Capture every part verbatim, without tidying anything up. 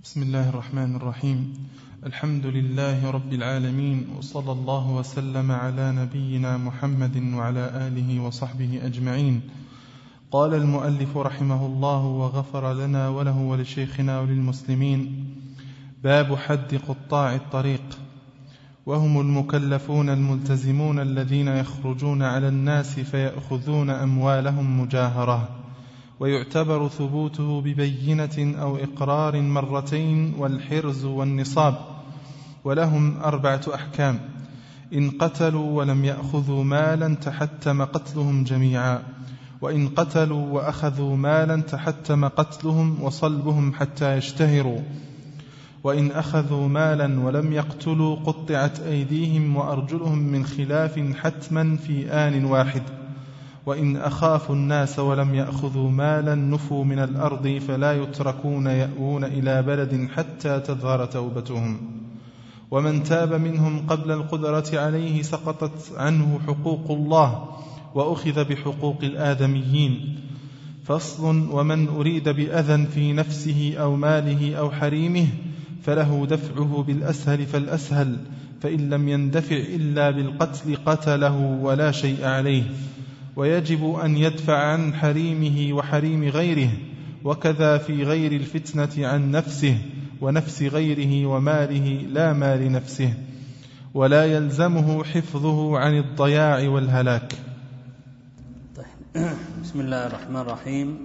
بسم الله الرحمن الرحيم. الحمد لله رب العالمين، وصلى الله وسلم على نبينا محمد وعلى آله وصحبه أجمعين. قال المؤلف رحمه الله وغفر لنا وله ولشيخنا وللمسلمين: باب حد قطاع الطريق، وهم المكلفون الملتزمون الذين يخرجون على الناس فيأخذون أموالهم مجاهرة، ويعتبر ثبوته ببينة أو إقرار مرتين والحرز والنصاب، ولهم أربعة أحكام: إن قتلوا ولم يأخذوا مالا تحتم قتلهم جميعا، وإن قتلوا وأخذوا مالا تحتم قتلهم وصلبهم حتى يشتهروا، وإن أخذوا مالا ولم يقتلوا قطعت أيديهم وأرجلهم من خلاف حتما في آن واحد، وإن أخافوا الناس ولم يأخذوا مالا نفوا من الأرض فلا يتركون يأوون إلى بلد حتى تظهر توبتهم، ومن تاب منهم قبل القدرة عليه سقطت عنه حقوق الله وأخذ بحقوق الآدميين. فصل: ومن أريد بأذى في نفسه أو ماله أو حريمه فله دفعه بالأسهل فالأسهل، فإن لم يندفع إلا بالقتل قتله ولا شيء عليه، ويجب أن يدفع عن حريمه وحريم غيره، وكذا في غير الفتنة عن نفسه ونفس غيره وماله لا مال نفسه، ولا يلزمه حفظه عن الضياع والهلاك. طيب. بسم الله الرحمن الرحيم.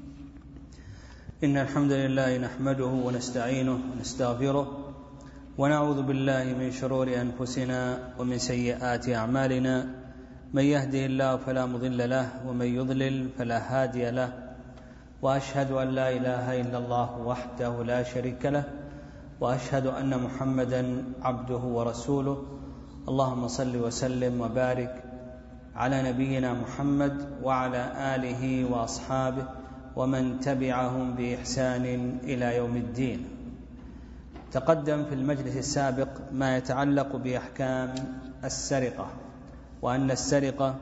إن الحمد لله نحمده ونستعينه ونستغفره، ونعوذ بالله من شرور أنفسنا ومن سيئات أعمالنا، من يهده الله فلا مضل له ومن يضلل فلا هادي له، وأشهد أن لا إله إلا الله وحده لا شريك له، وأشهد أن محمدا عبده ورسوله. اللهم صل وسلم وبارك على نبينا محمد وعلى آله وأصحابه ومن تبعهم بإحسان إلى يوم الدين. تقدم في المجلس السابق ما يتعلق بأحكام السرقة، وأن السرقة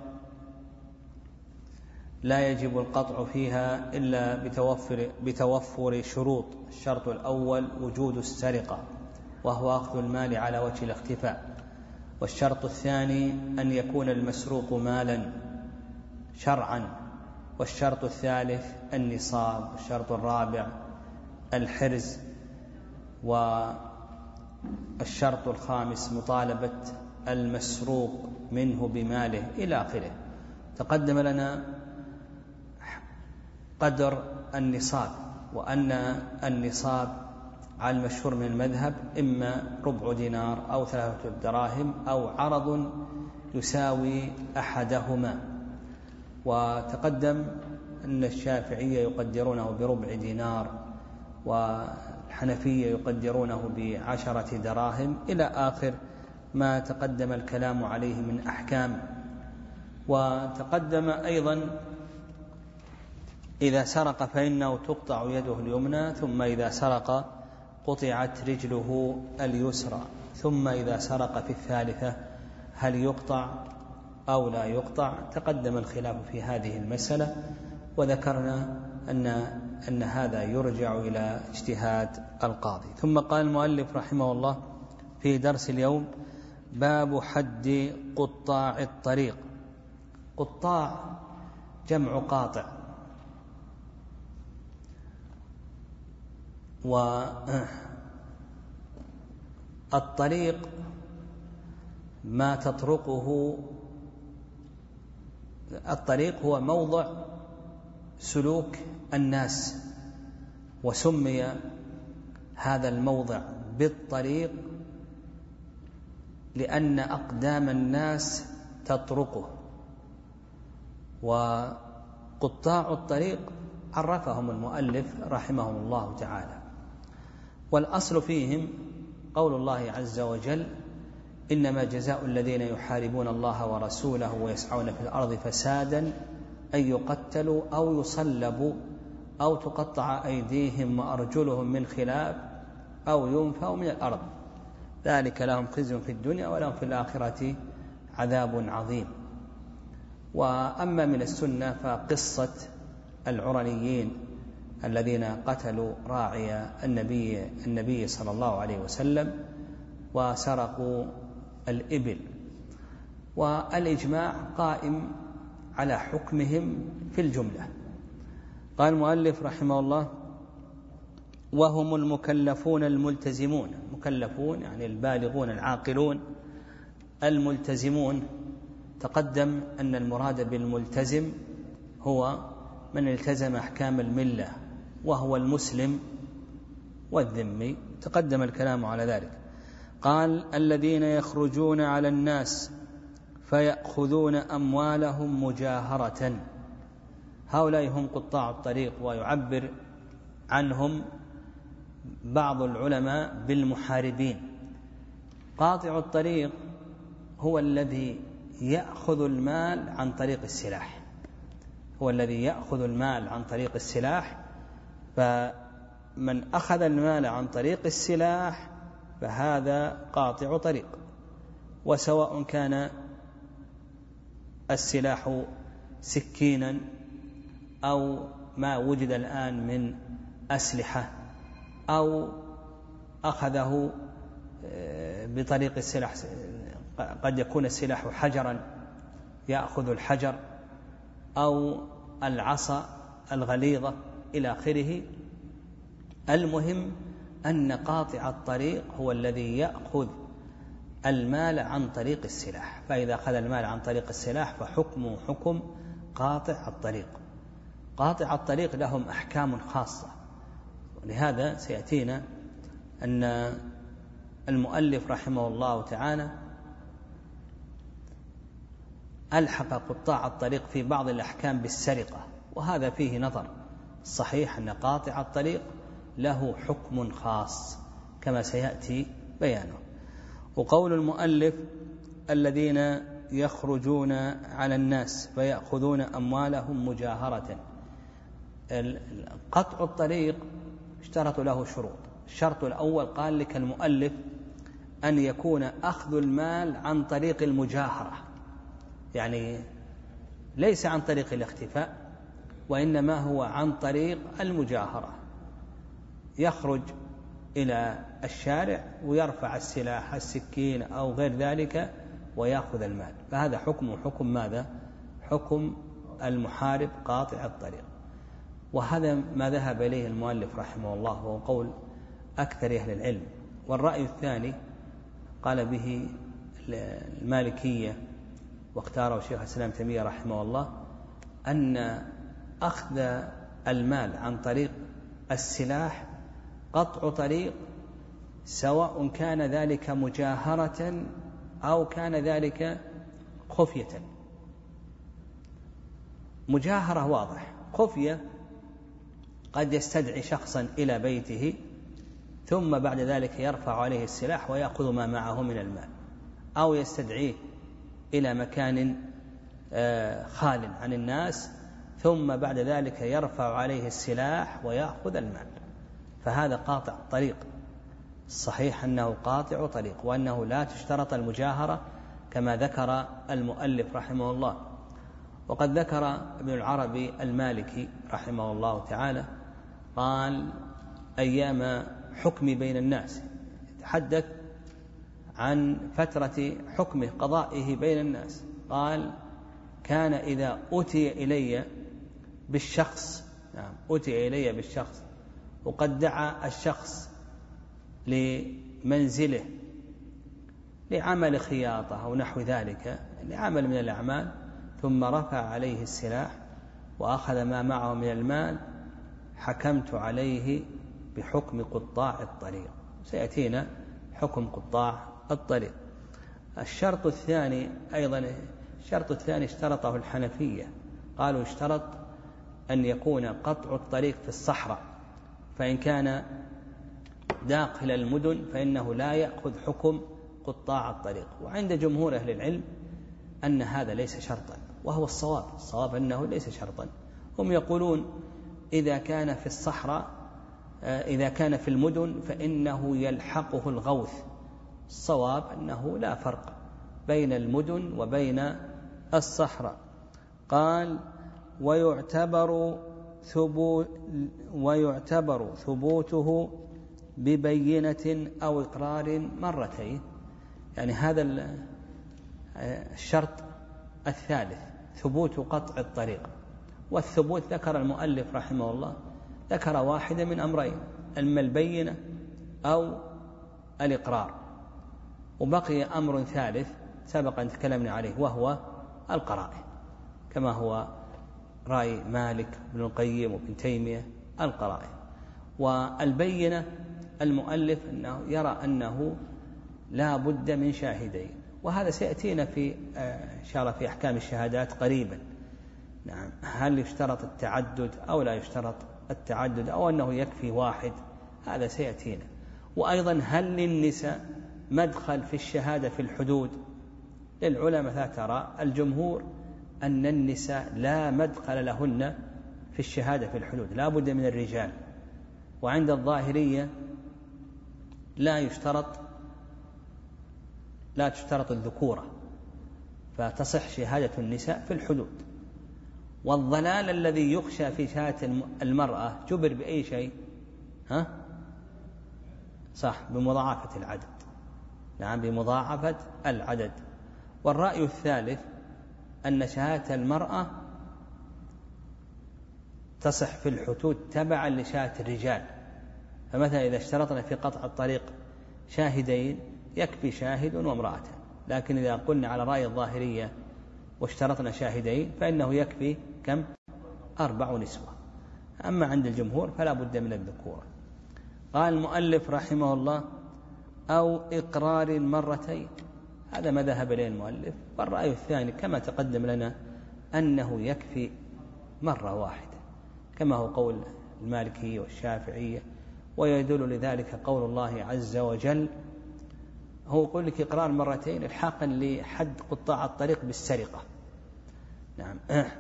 لا يجب القطع فيها إلا بتوفر, بتوفر شروط. الشرط الأول وجود السرقة، وهو أخذ المال على وجه الاختفاء. والشرط الثاني أن يكون المسروق مالا شرعا. والشرط الثالث النصاب. والشرط الرابع الحرز. والشرط الخامس مطالبة المسروق منه بماله إلى آخره. تقدم لنا قدر النصاب، وأن النصاب على المشهور من المذهب إما ربع دينار أو ثلاثة دراهم أو عرض يساوي أحدهما. وتقدم أن الشافعية يقدرونه بربع دينار، والحنفية يقدرونه بعشرة دراهم إلى آخر ما تقدم الكلام عليه من أحكام. وتقدم أيضا إذا سرق فإنه تقطع يده اليمنى، ثم إذا سرق قطعت رجله اليسرى، ثم إذا سرق في الثالثة هل يقطع أو لا يقطع. تقدم الخلاف في هذه المسألة، وذكرنا أن, أن هذا يرجع إلى اجتهاد القاضي. ثم قال المؤلف رحمه الله في درس اليوم: باب حد قطاع الطريق. قطاع جمع قاطع، والطريق ما تطرقه. الطريق هو موضع سلوك الناس، وسمي هذا الموضع بالطريق لأن أقدام الناس تطرقه. وقطاع الطريق عرفهم المؤلف رحمه الله تعالى، والأصل فيهم قول الله عز وجل: إنما جزاء الذين يحاربون الله ورسوله ويسعون في الأرض فسادا أن يقتلوا أو يصلبوا أو تقطع أيديهم وأرجلهم من خلاف أو ينفوا من الأرض، ذلك لهم خزي في الدنيا ولهم في الآخرة عذاب عظيم. وأما من السنة فقصة العرنيين الذين قتلوا راعي النبي النبي صلى الله عليه وسلم وسرقوا الإبل. والإجماع قائم على حكمهم في الجملة. قال المؤلف رحمه الله: وهم المكلفون الملتزمون. مكلفون يعني البالغون العاقلون الملتزمون. تقدم أن المراد بالملتزم هو من التزم أحكام الملة، وهو المسلم والذمي، تقدم الكلام على ذلك. قال: الذين يخرجون على الناس فيأخذون أموالهم مجاهرة. هؤلاء هم قطاع الطريق، ويعبر عنهم بعض العلماء بالمحاربين. قاطع الطريق هو الذي يأخذ المال عن طريق السلاح، هو الذي يأخذ المال عن طريق السلاح. فمن أخذ المال عن طريق السلاح فهذا قاطع طريق، وسواء كان السلاح سكينا أو ما وجد الآن من أسلحة، أو أخذه بطريق السلاح، قد يكون السلاح حجرا يأخذ الحجر، أو العصا الغليظة إلى آخره. المهم أن قاطع الطريق هو الذي يأخذ المال عن طريق السلاح. فإذا أخذ المال عن طريق السلاح فحكمه حكم قاطع الطريق. قاطع الطريق لهم أحكام خاصة، ولهذا سيأتينا أن المؤلف رحمه الله تعالى ألحق قطاع الطريق في بعض الأحكام بالسرقة، وهذا فيه نظر. الصحيح أن قاطع الطريق له حكم خاص كما سيأتي بيانه. وقول المؤلف: الذين يخرجون على الناس فيأخذون أموالهم مجاهرة. قطع الطريق اشترط له شروط. الشرط الأول قال لك المؤلف أن يكون أخذ المال عن طريق المجاهرة، يعني ليس عن طريق الاختفاء، وإنما هو عن طريق المجاهرة. يخرج إلى الشارع ويرفع السلاح السكين أو غير ذلك ويأخذ المال، فهذا حكم حكم ماذا؟ حكم المحارب قاطع الطريق. وهذا ما ذهب إليه المؤلف رحمه الله، وهو قول أكثر أهل العلم. والرأي الثاني قال به المالكية واختاره شيخ الإسلام تيمية رحمه الله، أن أخذ المال عن طريق السلاح قطع طريق، سواء كان ذلك مجاهرة أو كان ذلك خفية. مجاهرة واضح، خفية قد يستدعي شخصا إلى بيته ثم بعد ذلك يرفع عليه السلاح ويأخذ ما معه من المال، أو يستدعيه إلى مكان خال عن الناس ثم بعد ذلك يرفع عليه السلاح ويأخذ المال، فهذا قاطع طريق. الصحيح أنه قاطع طريق، وأنه لا تشترط المجاهرة كما ذكر المؤلف رحمه الله. وقد ذكر ابن العربي المالكي رحمه الله تعالى، قال أيام حكمي بين الناس، يتحدث عن فترة حكمه قضائه بين الناس، قال: كان إذا أتي إلي بالشخص، نعم أتي إلي بالشخص وقد دعا الشخص لمنزله لعمل خياطة أو نحو ذلك، لعمل من الأعمال، ثم رفع عليه السلاح وأخذ ما معه من المال، حكمت عليه بحكم قطاع الطريق. سيأتينا حكم قطاع الطريق. الشرط الثاني أيضا، الشرط الثاني اشترطه الحنفية، قالوا اشترط أن يكون قطع الطريق في الصحراء، فإن كان داخل المدن فإنه لا يأخذ حكم قطاع الطريق. وعند جمهور أهل العلم أن هذا ليس شرطا، وهو الصواب. الصواب أنه ليس شرطا. هم يقولون إذا كان في الصحراء، إذا كان في المدن فإنه يلحقه الغوث. الصواب أنه لا فرق بين المدن وبين الصحراء. قال: ويعتبر ثبوت ويعتبر ثبوته ببينة أو إقرار مرتين. يعني هذا الشرط الثالث ثبوت قطع الطريق. والثبوت ذكر المؤلف رحمه الله ذكر واحدة من أمرين، إما البينة أو الإقرار، وبقي أمر ثالث سبق أن تكلمنا عليه وهو القرائن، كما هو رأي مالك بن القيم وابن تيمية القرائن. والبينة المؤلف أنه يرى أنه لا بد من شاهدين، وهذا سيأتينا في إن شاء الله في أحكام الشهادات قريبا. نعم، هل يشترط التعدد أو لا يشترط التعدد أو أنه يكفي واحد، هذا سيأتينا. وأيضا هل للنساء مدخل في الشهادة في الحدود؟ للعلماء ترى الجمهور أن النساء لا مدخل لهن في الشهادة في الحدود، لا بد من الرجال. وعند الظاهرية لا يشترط لا تشترط الذكورة، فتصح شهادة النساء في الحدود. والضلال الذي يخشى في شهادة المرأة جبر بأي شيء؟ ها؟ صح، بمضاعفة العدد. نعم، بمضاعفة العدد. والرأي الثالث أن شهادة المرأة تصح في الحدود تبعا لشهادة الرجال. فمثلا إذا اشترطنا في قطع الطريق شاهدين يكفي شاهد وامرأة، لكن إذا قلنا على رأي الظاهرية واشترطنا شاهدين فإنه يكفي كم؟ أربع نسوة. أما عند الجمهور فلا بد من الذكورة. قال المؤلف رحمه الله أو إقرار مرتين، هذا ما ذهب إليه المؤلف. والرأي الثاني كما تقدم لنا أنه يكفي مرة واحدة، كما هو قول المالكية والشافعية. ويدل لذلك قول الله عز وجل، هو يقول لك إقرار مرتين الحاقا لحد قطاع الطريق بالسرقة. نعم.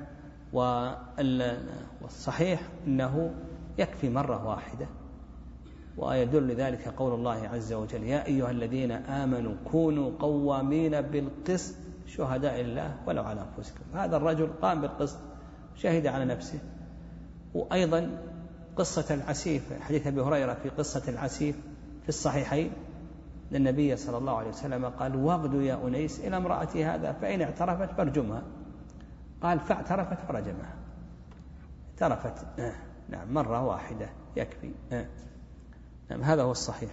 والصحيح أنه يكفي مرة واحدة. ويدل لذلك قول الله عز وجل يا أيها الذين آمنوا كونوا قوامين بالقسط شهداء الله ولو على أنفسكم. هذا الرجل قام بالقسط، شهد على نفسه. وأيضا قصة العسيف، حديث أبي هريرة في قصة العسيف في الصحيحين، النبي صلى الله عليه وسلم قال واغدوا يا أنيس إلى امرأتي هذا فإن اعترفت فارجمها. قال فاعترفت فرجمها. اعترفت آه. نعم، مرة واحدة يكفي آه. نعم، هذا هو الصحيح.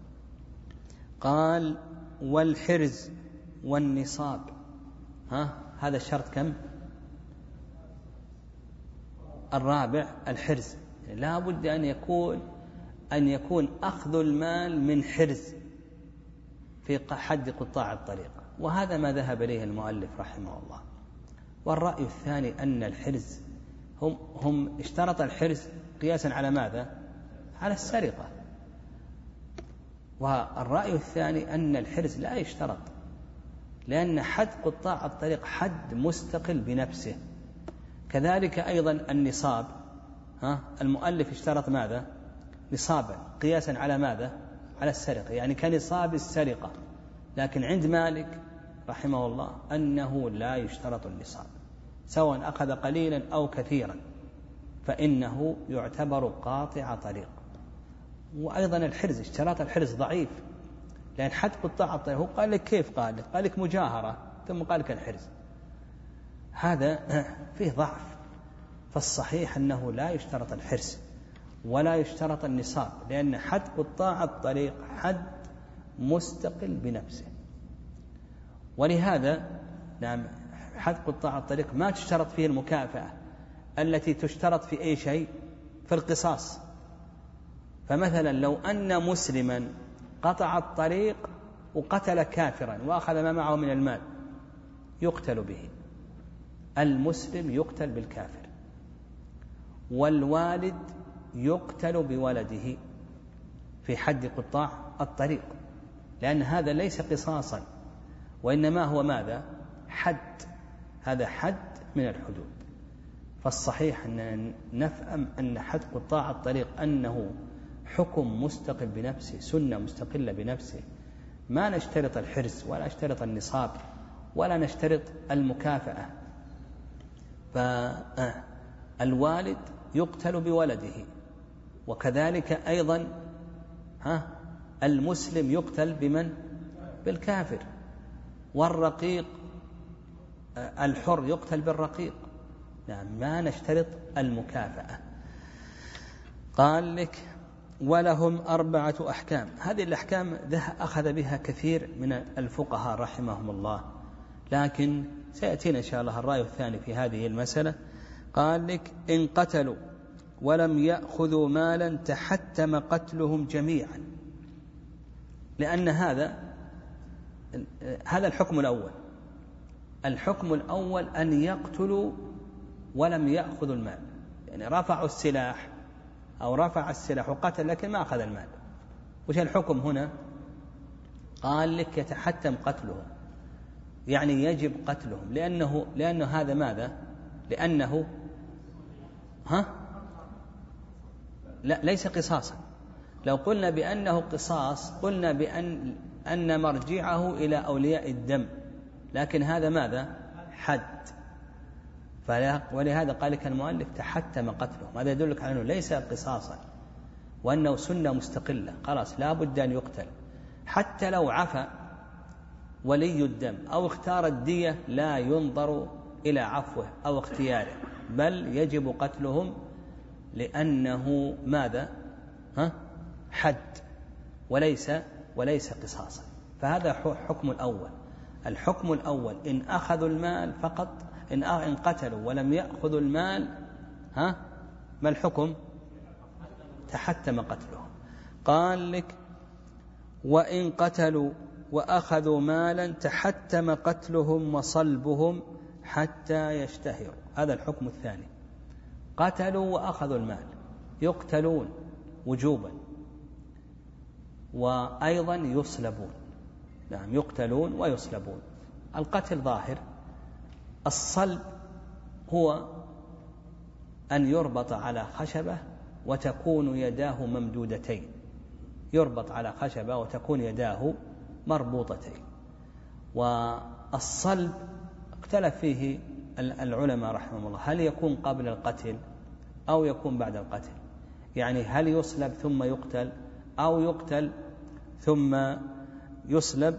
قال والحرز والنصاب، ها هذا الشرط كم؟ الرابع الحرز. لا بد أن يكون أن يكون أخذ المال من حرز في حد قطاع الطريق، وهذا ما ذهب إليه المؤلف رحمه الله. والرأي الثاني أن الحرز هم, هم اشترط الحرز قياسا على ماذا؟ على السرقة. والرأي الثاني أن الحرز لا يشترط، لأن حد قطاع الطريق حد مستقل بنفسه. كذلك أيضا النصاب، ها المؤلف اشترط ماذا؟ نصابا قياسا على ماذا؟ على السرقة، يعني كنصاب السرقة. لكن عند مالك رحمه الله أنه لا يشترط النصاب، سواء أخذ قليلا أو كثيرا فإنه يعتبر قاطع طريق. وأيضا الحرز، اشتراط الحرز ضعيف، لأن حد قطاع الطريق هو قال لك كيف؟ قال لك قال لك مجاهرة ثم قال لك الحرز، هذا فيه ضعف. فالصحيح أنه لا يشترط الحرز ولا يشترط النصاب، لأن حد قطاع الطريق حد مستقل بنفسه. ولهذا نعم حد قطاع الطريق ما تشترط فيه المكافأة التي تشترط في أي شيء، في القصاص. فمثلا لو أن مسلما قطع الطريق وقتل كافرا وأخذ ما معه من المال يقتل به. المسلم يقتل بالكافر، والوالد يقتل بولده في حد قطاع الطريق، لأن هذا ليس قصاصا وإنما هو ماذا؟ حد. هذا حد من الحدود. فالصحيح أن نفهم أن حد قطاع الطريق أنه حكم مستقل بنفسه، سنة مستقلة بنفسه، ما نشترط الحرز ولا نشترط النصاب ولا نشترط المكافأة. فالوالد يقتل بولده، وكذلك أيضا ها المسلم يقتل بمن؟ بالكافر، والرقيق الحر يقتل بالرقيق. نعم ما نشترط المكافأة. قال لك ولهم أربعة أحكام. هذه الأحكام أخذ بها كثير من الفقهاء رحمهم الله، لكن سيأتينا إن شاء الله الرأي الثاني في هذه المسألة. قال لك إن قتلوا ولم يأخذوا مالا تحتم قتلهم جميعا، لأن هذا هذا الحكم الأول. الحكم الأول أن يقتلوا ولم يأخذوا المال، يعني رفعوا السلاح أو رفع السلاح وقتل لكن ما أخذ المال. وش الحكم هنا؟ قال لك يتحتم قتلهم، يعني يجب قتلهم، لأنه لأنه هذا ماذا؟ لأنه ها لا ليس قصاصا. لو قلنا بأنه قصاص قلنا بأن أن مرجعه إلى أولياء الدم، لكن هذا ماذا؟ حد. ولهذا قال لك المؤلف تحتم قتلهم. هذا يدلك على أنه ليس قصاصا، وأنه سنة مستقلة، خلاص لا بد أن يقتل. حتى لو عفى ولي الدم أو اختار الدية لا ينظر إلى عفوه أو اختياره، بل يجب قتلهم، لأنه ماذا؟ ها؟ حد وليس وليس قصاصا. فهذا حكم الأول. الحكم الأول إن أخذوا المال فقط، إن إن قتلوا ولم يأخذوا المال ها ما الحكم؟ تحتم قتلهم. قال لك وإن قتلوا وأخذوا مالا تحتم قتلهم وصلبهم حتى يشتهروا. هذا الحكم الثاني. قتلوا وأخذوا المال يقتلون وجوبا، وأيضا يصلبون. نعم يقتلون ويصلبون. القتل ظاهر. الصلب هو أن يربط على خشبة وتكون يداه ممدودتين، يربط على خشبة وتكون يداه مربوطتين. والصلب اختلف فيه العلماء رحمهم الله، هل يكون قبل القتل أو يكون بعد القتل؟ يعني هل يصلب ثم يقتل أو يقتل ثم يصلب؟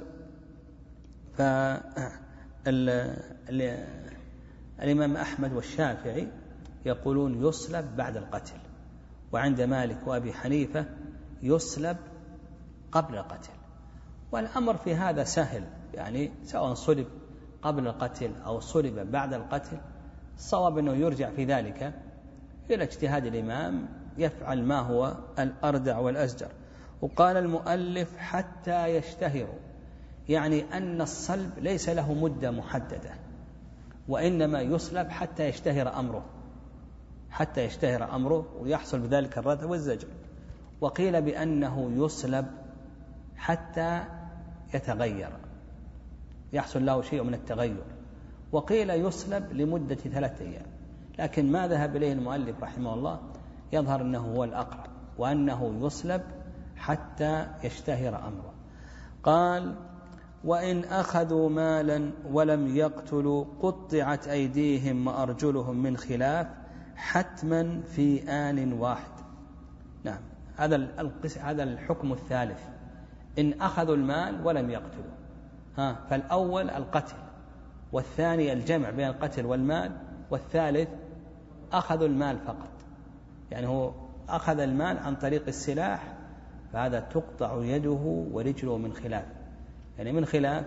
فالإمام أحمد والشافعي يقولون يصلب بعد القتل، وعند مالك وأبي حنيفة يصلب قبل القتل. والأمر في هذا سهل، يعني سواء صلب قبل القتل أو صلب بعد القتل، الصواب أنه يرجع في ذلك إلى اجتهاد الإمام، يفعل ما هو الأردع والأزجر. وقال المؤلف حتى يشتهروا، يعني أن الصلب ليس له مدة محددة، وإنما يصلب حتى يشتهر أمره، حتى يشتهر أمره ويحصل بذلك الردع والزجر. وقيل بأنه يصلب حتى يتغير، يحصل له شيء من التغير. وقيل يصلب لمدة ثلاثة أيام، لكن ما ذهب إليه المؤلف رحمه الله يظهر أنه هو الأقرب، وأنه يصلب حتى يشتهر أمره. قال وإن أخذوا مالا ولم يقتلوا قطعت أيديهم وأرجلهم من خلاف حتما في آن واحد. نعم هذا هذا الحكم الثالث. إن أخذوا المال ولم يقتلوا، ها فالأول القتل، والثاني الجمع بين القتل والمال، والثالث أخذوا المال فقط، يعني هو أخذ المال عن طريق السلاح، فهذا تقطع يده ورجله من خلاف، يعني من خلاف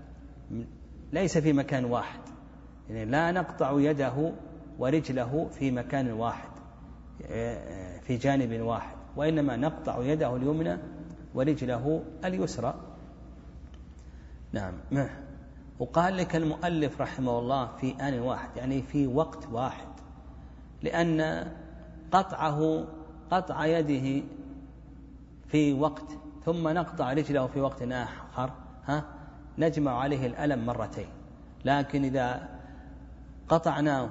ليس في مكان واحد، يعني لا نقطع يده ورجله في مكان واحد في جانب واحد، وإنما نقطع يده اليمنى ورجله اليسرى. نعم. وقال لك المؤلف رحمه الله في آن واحد، يعني في وقت واحد، لأن قطعه قطع يده في وقت ثم نقطع رجله في وقت آخر ها نجمع عليه الألم مرتين. لكن إذا قطعناه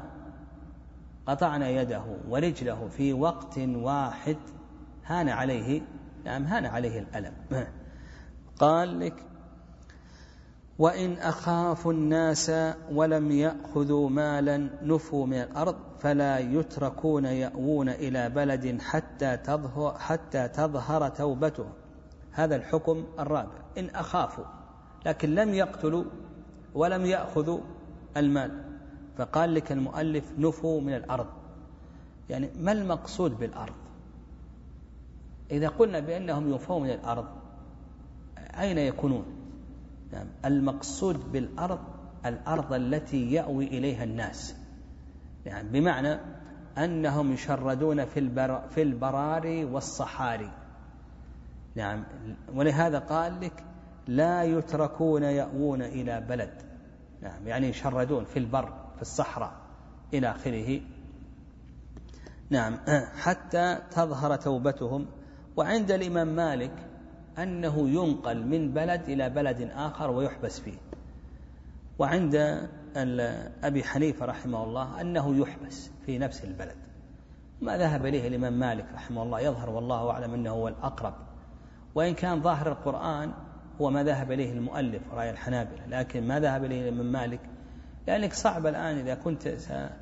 قطعنا يده ورجله في وقت واحد هان عليه، نعم هان عليه الألم. قال لك وإن أخافوا الناس ولم يأخذوا مالا نفوا من الأرض فلا يتركون يأوون إلى بلد حتى تظهر, حتى تظهر توبتهم. هذا الحكم الرابع. إن أخافوا لكن لم يقتلوا ولم يأخذوا المال، فقال لك المؤلف نفوا من الأرض. يعني ما المقصود بالأرض؟ إذا قلنا بأنهم ينفوا من الأرض أين يكونون؟ نعم، المقصود بالأرض الأرض التي يأوي إليها الناس، يعني بمعنى أنهم يشردون في, البر في البراري والصحاري. نعم، ولهذا قال لك لا يتركون يأوون إلى بلد. نعم، يعني يشردون في البر في الصحراء إلى آخره. نعم، حتى تظهر توبتهم. وعند الإمام مالك أنه ينقل من بلد إلى بلد آخر ويحبس فيه. وعند أبي حنيفة رحمه الله أنه يحبس في نفس البلد. ما ذهب إليه الإمام مالك رحمه الله يظهر والله أعلم أنه هو الأقرب، وإن كان ظاهر القرآن هو ما ذهب إليه المؤلف رأي الحنابلة، لكن ما ذهب إليه الإمام مالك لأنك صعب الآن إذا كنت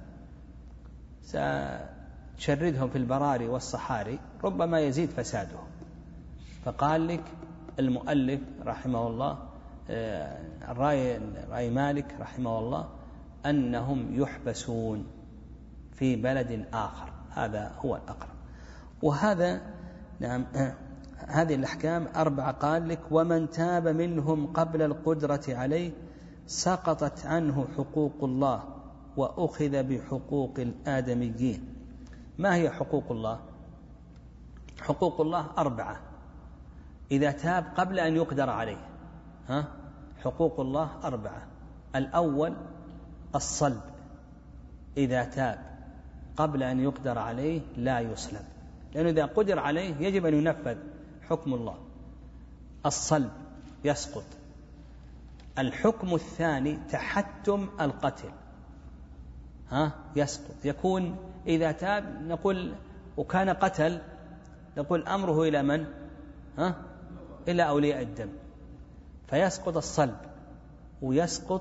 ستشردهم في البراري والصحاري ربما يزيد فسادهم. فقال لك المؤلف رحمه الله الرأي رأي مالك رحمه الله أنهم يحبسون في بلد آخر، هذا هو الأقرب. وهذا نعم هذه الأحكام أربعة. قال لك ومن تاب منهم قبل القدرة عليه سقطت عنه حقوق الله وأخذ بحقوق الآدميين. ما هي حقوق الله؟ حقوق الله أربعة إذا تاب قبل أن يقدر عليه. ها؟ حقوق الله أربعة. الأول الصلب، إذا تاب قبل أن يقدر عليه لا يصلب، لأنه إذا قدر عليه يجب أن ينفذ حكم الله. الصلب يسقط. الحكم الثاني تحتم القتل، ها يسقط. يكون إذا تاب نقول وكان قتل نقول أمره إلى من؟ ها إلى أولياء الدم، فيسقط الصلب ويسقط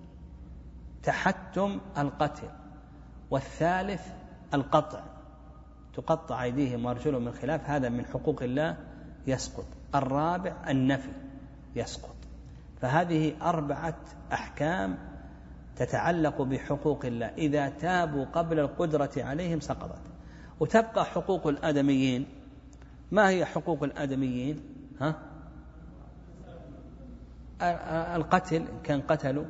تحتم القتل. والثالث القطع، تقطع أيديهم وأرجلهم من خلاف، هذا من حقوق الله يسقط. الرابع النفي يسقط. فهذه أربعة أحكام تتعلق بحقوق الله، إذا تابوا قبل القدرة عليهم سقطت. وتبقى حقوق الآدميين. ما هي حقوق الآدميين؟ ها؟ القتل كان قتلوا،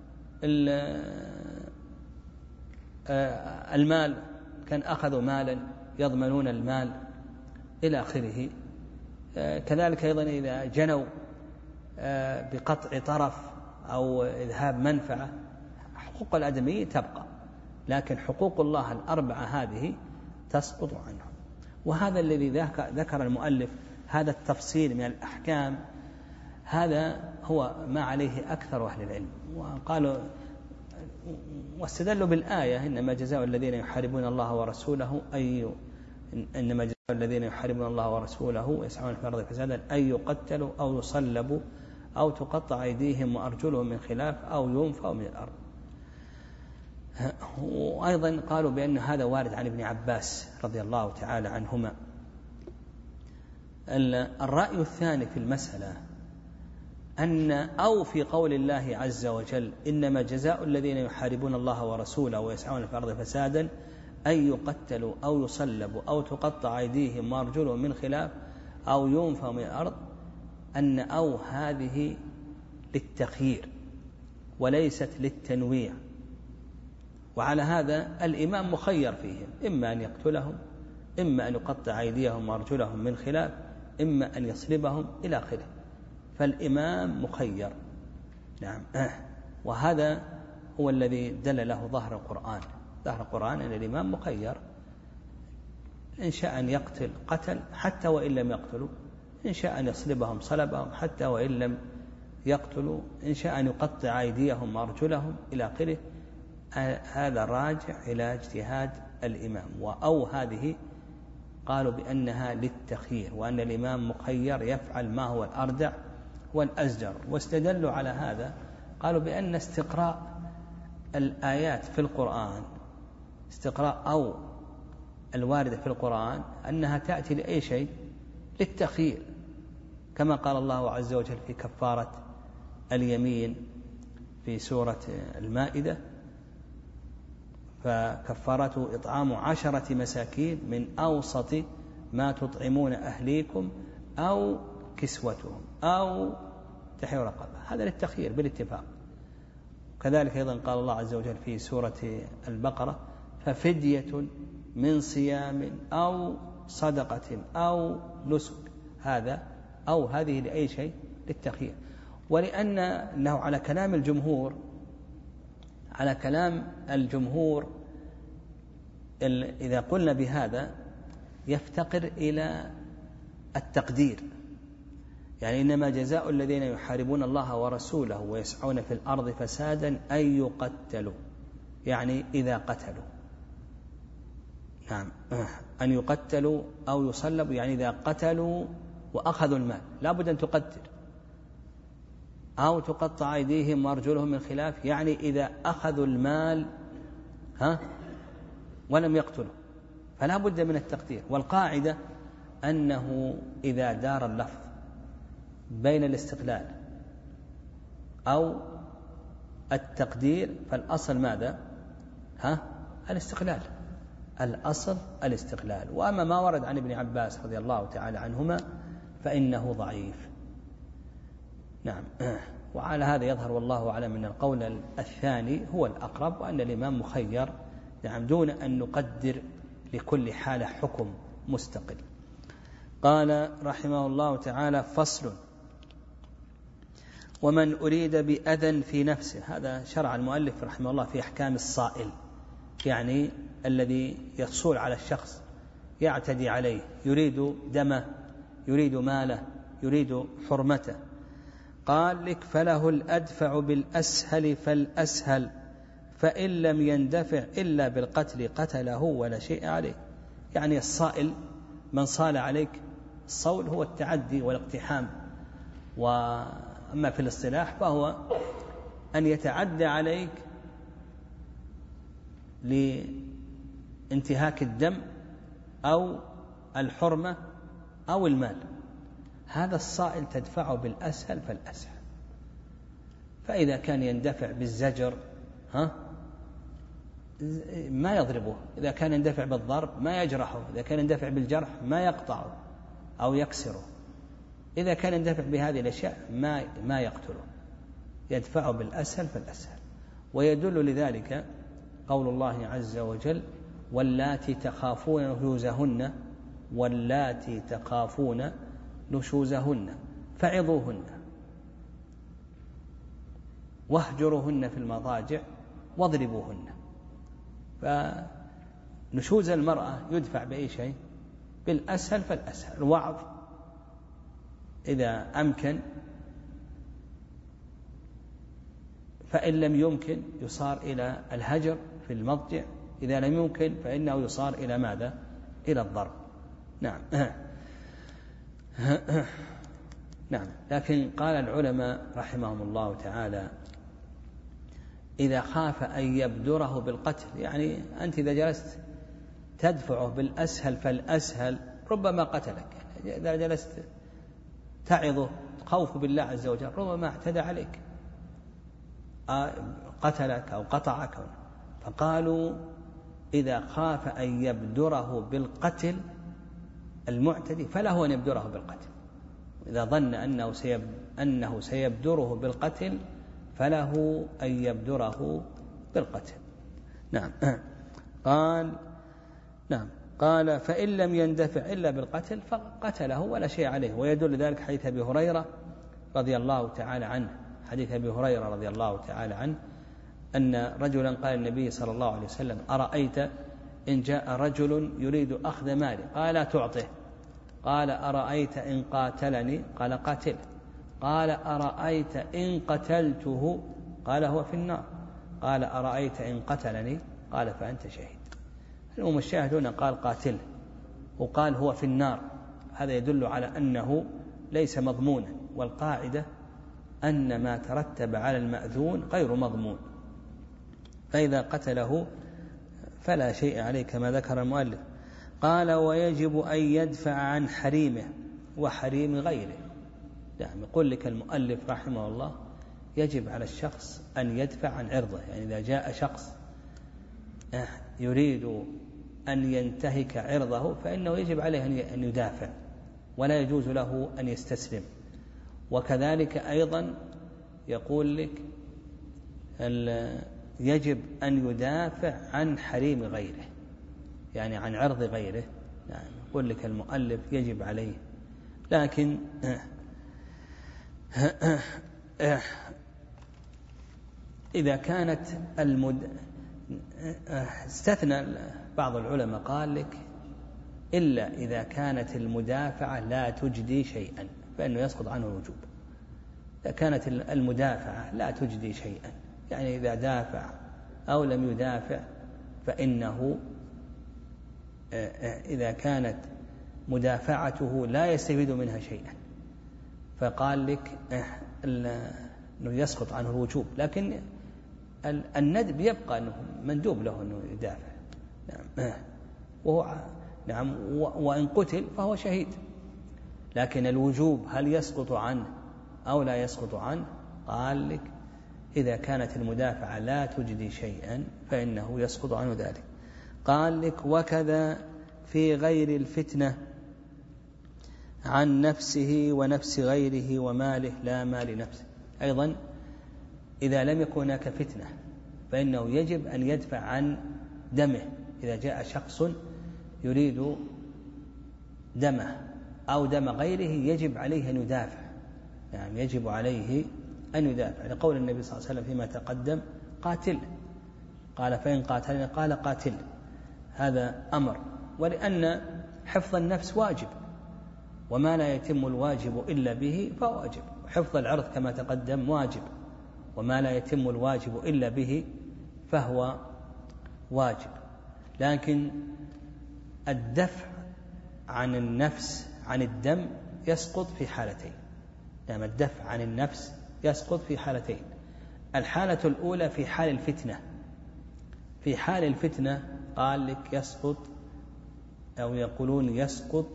المال كان أخذوا مالا يضمنون المال إلى آخره. كذلك أيضا إذا جنوا بقطع طرف أو إذهاب منفعة، حقوق الآدميين تبقى، لكن حقوق الله الأربعة هذه تسقط عنهم. وهذا الذي ذكر المؤلف هذا التفصيل من الأحكام، هذا هو ما عليه أكثر أهل العلم. وقالوا واستدلوا بالآية إنما جزاء الذين يحاربون الله ورسوله أي إنما جزاء الذين يحاربون الله ورسوله ويسعون في الأرض فسادا أن يقتلوا أو يصلبوا أو تقطع أيديهم وأرجلهم من خلاف أو ينفوا من الأرض. وأيضا قالوا بأن هذا وارد عن ابن عباس رضي الله تعالى عنهما. الرأي الثاني في المسألة أن أو في قول الله عز وجل إنما جزاء الذين يحاربون الله ورسوله ويسعون في الأرض فسادا أن يقتلوا أو يصلبوا أو تقطع أيديهم وأرجلهم من خلاف أو ينفوا من الأرض، أن أو هذه للتخيير وليست للتنويع. وعلى هذا الإمام مخير فيهم، إما أن يقتلهم، إما أن يقطع أيديهم وأرجلهم من خلاف، إما أن يصلبهم إلى آخره. فالإمام مخير. نعم، وهذا هو الذي دل له ظهر القرآن. ظهر القرآن أن الإمام مخير، إن شاء أن يقتل قتل حتى وإن لم يقتلوا، إن شاء أن يصلبهم صلبهم حتى وإن لم يقتلوا، إن شاء أن يقطع أيديهم وأرجلهم إلى آخره. هذا راجع إلى اجتهاد الإمام. وأو هذه قالوا بأنها للتخيير، وأن الإمام مخير يفعل ما هو الأردع والأزجر. واستدلوا على هذا قالوا بأن استقراء الآيات في القرآن، استقراء أو الواردة في القرآن، أنها تأتي لأي شيء؟ للتخيير، كما قال الله عز وجل في كفارة اليمين في سورة المائدة: فكفارته إطعام عشرة مساكين من أوسط ما تطعمون أهليكم أو كسوتهم أو تحرير رقبة. هذا للتخيير بالاتفاق. كذلك أيضا قال الله عز وجل في سورة البقرة: ففدية من صيام أو صدقة أو نسك. هذا أو هذه لأي شيء؟ للتخيير. ولأن أنه على كلام الجمهور، على كلام الجمهور إذا قلنا بهذا يفتقر إلى التقدير، يعني إنما جزاء الذين يحاربون الله ورسوله ويسعون في الأرض فسادا أن يقتلوا، يعني إذا قتلوا، نعم، أن يقتلوا أو يصلبوا، يعني إذا قتلوا وأخذوا المال لا بد أن تقدر، أو تقطع أيديهم وأرجلهم من خلاف، يعني إذا أخذوا المال ها ولم يقتلوا، فلا بد من التقدير. والقاعدة أنه إذا دار اللفظ بين الاستقلال أو التقدير فالأصل ماذا؟ ها؟ الاستقلال، الأصل الاستقلال. وأما ما ورد عن ابن عباس رضي الله تعالى عنهما فإنه ضعيف. نعم. وعلى هذا يظهر والله أعلم أن القول الثاني هو الأقرب، وأن الإمام مخير، نعم، دون أن نقدر لكل حالة حكم مستقل. قال رحمه الله تعالى: فصل: ومن أريد بأذى في نفسه. هذا شرع المؤلف رحمه الله في أحكام الصائل، يعني الذي يصول على الشخص يعتدي عليه، يريد دمه، يريد ماله، يريد حرمته. قال لك: فله الأدفع بالأسهل فالأسهل، فإن لم يندفع إلا بالقتل قتله ولا شيء عليه. يعني الصائل من صال عليك، الصول هو التعدي والاقتحام، وأما في الاصطلاح فهو أن يتعدى عليك لانتهاك الدم أو الحرمة أو المال. هذا الصائل تدفعه بالأسهل فالأسهل، فإذا كان يندفع بالزجر ها ما يضربه، إذا كان يندفع بالضرب ما يجرحه، إذا كان يندفع بالجرح ما يقطعه أو يكسره، إذا كان يندفع بهذه الأشياء ما ما يقتله، يدفعه بالأسهل فالأسهل. ويدل لذلك قول الله عز وجل: واللاتي تخافون نشوزهن واللاتي تخافون نشوزهن فعظوهن واهجروهن في المضاجع واضربوهن. فنشوز المرأة يدفع بأي شيء؟ بالأسهل فالأسهل. الوعظ إذا أمكن، فإن لم يمكن يصار إلى الهجر في المضجع، إذا لم يمكن فإنه يصار إلى ماذا؟ إلى الضرب. نعم. نعم. لكن قال العلماء رحمهم الله تعالى: إذا خاف أن يبدره بالقتل، يعني أنت إذا جلست تدفعه بالأسهل فالأسهل ربما قتلك، إذا جلست تعظه خوف بالله عز وجل ربما اعتدى عليك، قتلك أو قطعك. فقالوا: إذا خاف أن يبدره بالقتل المعتدي فله أن يبدره بالقتل، إذا ظن أنه, سيب أنه سيبدره بالقتل فله أن يبدره بالقتل. نعم. قال نعم قال: فإن لم يندفع إلا بالقتل فقتله ولا شيء عليه. ويدل ذلك حديث أبي هريرة رضي الله تعالى عنه، حديث أبي هريرة رضي الله تعالى عنه أن رجلا قال النبي صلى الله عليه وسلم: أرأيت إن جاء رجل يريد أخذ مالي؟ قال: لا تعطه. قال: أرأيت إن قاتلني؟ قال: قاتله. قال: أرأيت إن قتلته؟ قال: هو في النار. قال: أرأيت إن قتلني؟ قال: فأنت شهيد. المهم الشاهد هنا قال قاتله وقال هو في النار، هذا يدل على أنه ليس مضمونا. والقاعدة أن ما ترتب على المأذون غير مضمون، فإذا قتله فلا شيء عليه كما ذكر المؤلف. قال ويجب أن يدفع عن حريمه وحريم غيره. يعني يقول لك المؤلف رحمه الله يجب على الشخص أن يدفع عن عرضه، يعني إذا جاء شخص يريد أن ينتهك عرضه فإنه يجب عليه أن يدافع ولا يجوز له أن يستسلم. وكذلك أيضا يقول لك يجب أن يدافع عن حريم غيره، يعني عن عرض غيره. يعني يقول لك المؤلف يجب عليه، لكن إذا كانت المد استثنى بعض العلماء قال لك إلا إذا كانت المدافعة لا تجدي شيئا فإنه يسقط عنه الوجوب. إذا كانت المدافعة لا تجدي شيئا، يعني إذا دافع أو لم يدافع فإنه إذا كانت مدافعته لا يستفيد منها شيئا فقال لك أنه يسقط عنه الوجوب، لكن الندب يبقى أنه مندوب له أنه يدافع. نعم وهو نعم وإن قتل فهو شهيد، لكن الوجوب هل يسقط عنه أو لا يسقط عنه؟ قال لك إذا كانت المدافعة لا تجدي شيئا فإنه يسقط عنه ذلك. قال لك وكذا في غير الفتنة عن نفسه ونفس غيره وماله لا مال نفسه. أيضا إذا لم يكن هناك فتنة فإنه يجب أن يدفع عن دمه. إذا جاء شخص يريد دمه أو دم غيره يجب عليه أن يدافع، يعني يجب عليه أن يدافع لقول النبي صلى الله عليه وسلم فيما تقدم قاتل، قال فإن قاتلني قال قاتل، هذا أمر. ولأن حفظ النفس واجب، وما لا يتم الواجب إلا به فواجب. حفظ العرض كما تقدم واجب، وما لا يتم الواجب إلا به فهو واجب. لكن الدفع عن النفس عن الدم يسقط في حالتين. يعني الدفع عن النفس يسقط في حالتين. الحالة الأولى في حال الفتنة. في حال الفتنة قال لك يسقط أو يقولون يسقط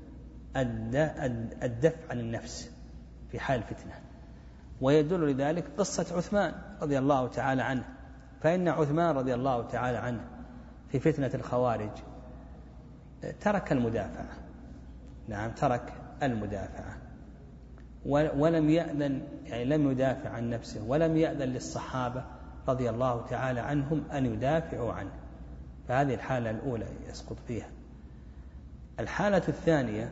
الدفع عن النفس في حال الفتنة، ويدل لذلك قصة عثمان رضي الله تعالى عنه. فإن عثمان رضي الله تعالى عنه في فتنة الخوارج ترك المدافعة. نعم ترك المدافعة ولم يأذن، يعني لم يدافع عن نفسه ولم يأذن للصحابة رضي الله تعالى عنهم أن يدافعوا عنه، فهذه الحالة الأولى يسقط فيها. الحالة الثانية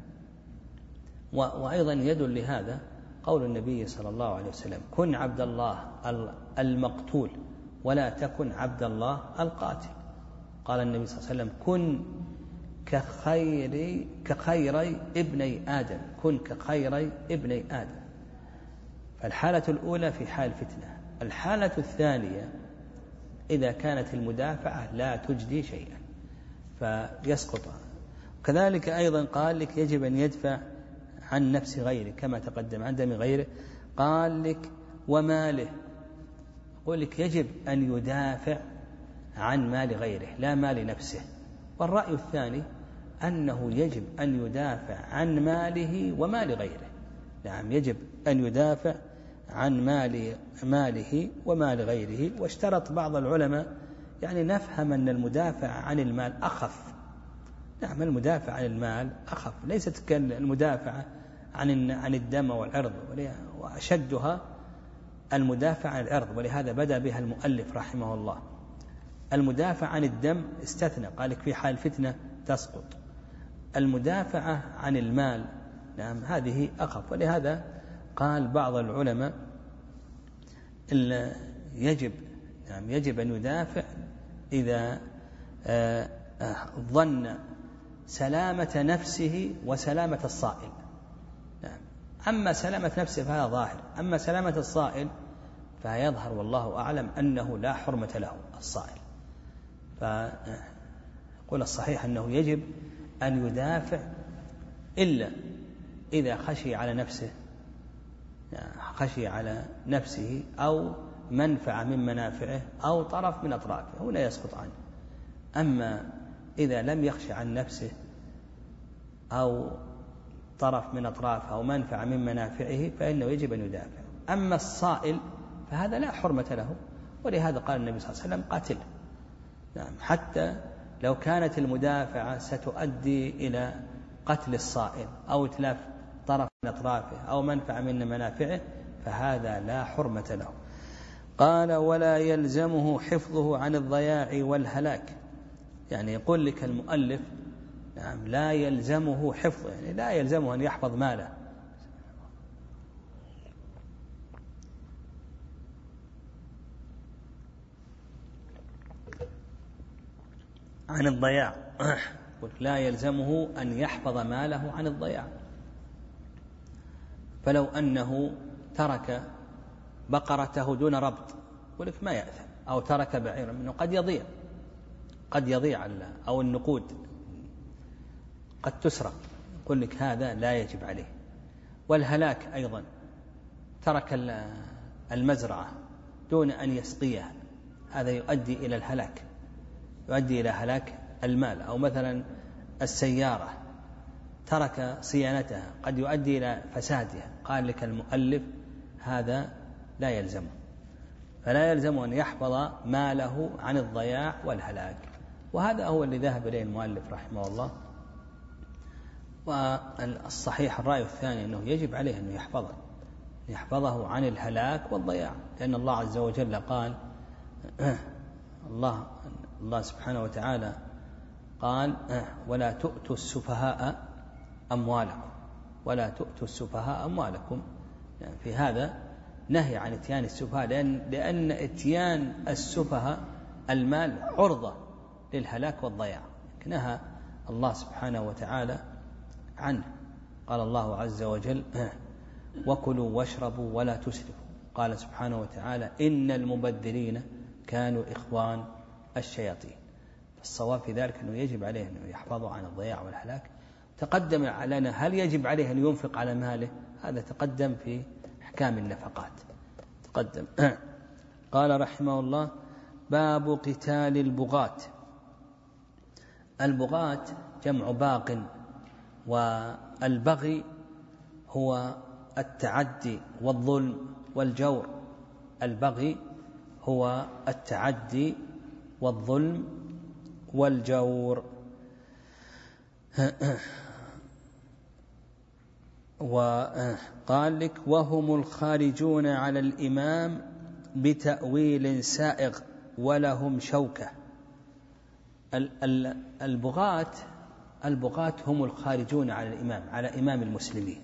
وأيضا يدل لهذا قول النبي صلى الله عليه وسلم كن عبد الله المقتول ولا تكن عبد الله القاتل. قال النبي صلى الله عليه وسلم كن كخير كخيري ابني آدم، كن كخيري ابني آدم. فالحالة الأولى في حال فتنة. الحالة الثانية إذا كانت المدافعة لا تجدي شيئا فيسقط. كذلك أيضا قال لك يجب أن يدفع عن نفس غيره كما تقدم، عن دم غيره. قال لك وماله، يقول لك يجب أن يدافع عن مال غيره لا مال نفسه. والرأي الثاني أنه يجب أن يدافع عن ماله ومال غيره. نعم يجب أن يدافع عن مال ماله ومال غيره. واشترط بعض العلماء يعني نفهم أن المدافع عن المال أخف. نعم المدافع عن المال أخف، ليست كالمدافعة عن عن الدم والعرض، وأشدها المدافع عن العرض، ولهذا بدأ بها المؤلف رحمه الله. المدافع عن الدم استثنى، قال لك في حال الفتنة تسقط. المدافعة عن المال نعم هذه أخف، ولهذا قال بعض العلماء يجب نعم يجب أن يدافع إذا ظن سلامة نفسه وسلامة الصائل. نعم. أما سلامة نفسه فهذا ظاهر، أما سلامة الصائل فيظهر والله أعلم أنه لا حرمة له الصائل. فقول الصحيح أنه يجب أن يدافع إلا إذا خشي على نفسه خشي على نفسه أو منفعة من منافعه أو طرف من أطرافه هنا يسقط عنه. أما إذا لم يخشى عن نفسه أو طرف من أطرافه أو منفعة من منافعه فإنه يجب أن يدافع. أما الصائل فهذا لا حرمة له، ولهذا قال النبي صلى الله عليه وسلم قاتله. نعم، حتى لو كانت المدافعة ستؤدي إلى قتل الصائل أو إتلاف طرف من أطرافه أو منفعة من منافعه فهذا لا حرمة له. قال ولا يلزمه حفظه عن الضياع والهلاك، يعني يقول لك المؤلف نعم لا يلزمه حفظه، يعني لا يلزمه أن يحفظ ماله عن الضياع لا يلزمه أن يحفظ ماله عن الضياع. فلو أنه ترك بقرته دون ربط يقول لك ما يأثم، أو ترك بعيرا منه قد يضيع قد يضيع أو النقود قد تسرق يقول لك هذا لا يجب عليه. والهلاك أيضا، ترك المزرعة دون أن يسقيها هذا يؤدي إلى الهلاك، يؤدي إلى هلاك المال. أو مثلا السيارة ترك صيانتها قد يؤدي إلى فسادها، قال لك المؤلف هذا لا يلزمه، فلا يلزم أن يحفظ ماله عن الضياع والهلاك. وهذا هو اللي ذهب إليه المؤلف رحمه الله. والصحيح الرأي الثاني أنه يجب عليه أن يحفظه يحفظه عن الهلاك والضياع، لأن الله عز وجل قال الله الله سبحانه وتعالى قال ولا تؤتوا السفهاء أموالكم ولا تؤتوا السفهاء أموالكم. يعني في هذا نهي عن اتيان السفهاء، لأن, لأن اتيان السفهاء المال عرضة للهلاك والضياع، نهى الله سبحانه وتعالى عنه. قال الله عز وجل وكلوا واشربوا ولا تسرفوا. قال سبحانه وتعالى إن المبذرين كانوا إخوان الشياطين. الصواب في ذلك أنه يجب عليه أنه يحفظه عن الضياع والهلاك. تقدم علينا هل يجب عليه أن ينفق على ماله، هذا تقدم في أحكام النفقات تقدم. قال رحمه الله باب قتال البغاة. البغاة جمع باق، والبغي هو التعدي والظلم والجور. البغي هو التعدي والظلم والجور. وقال لك وهم الخارجون على الإمام بتأويل سائغ ولهم شوكة. البغاة البغاة هم الخارجون على الإمام على إمام المسلمين.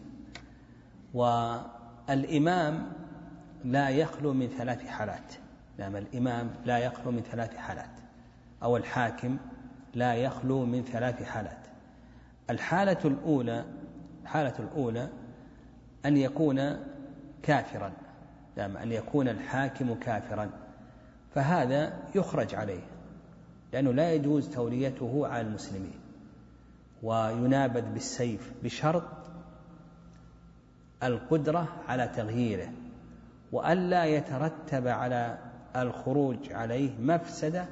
والإمام لا يخلو من ثلاث حالات. نعم، الإمام لا يخلو من ثلاث حالات، أو الحاكم لا يخلو من ثلاث حالات. الحالة الأولى الحالة الأولى أن يكون كافرا، نعم أن يكون الحاكم كافرا، فهذا يخرج عليه لأنه لا يجوز توليته على المسلمين، وينابذ بالسيف بشرط القدرة على تغييره، وألا يترتب على الخروج عليه مفسدة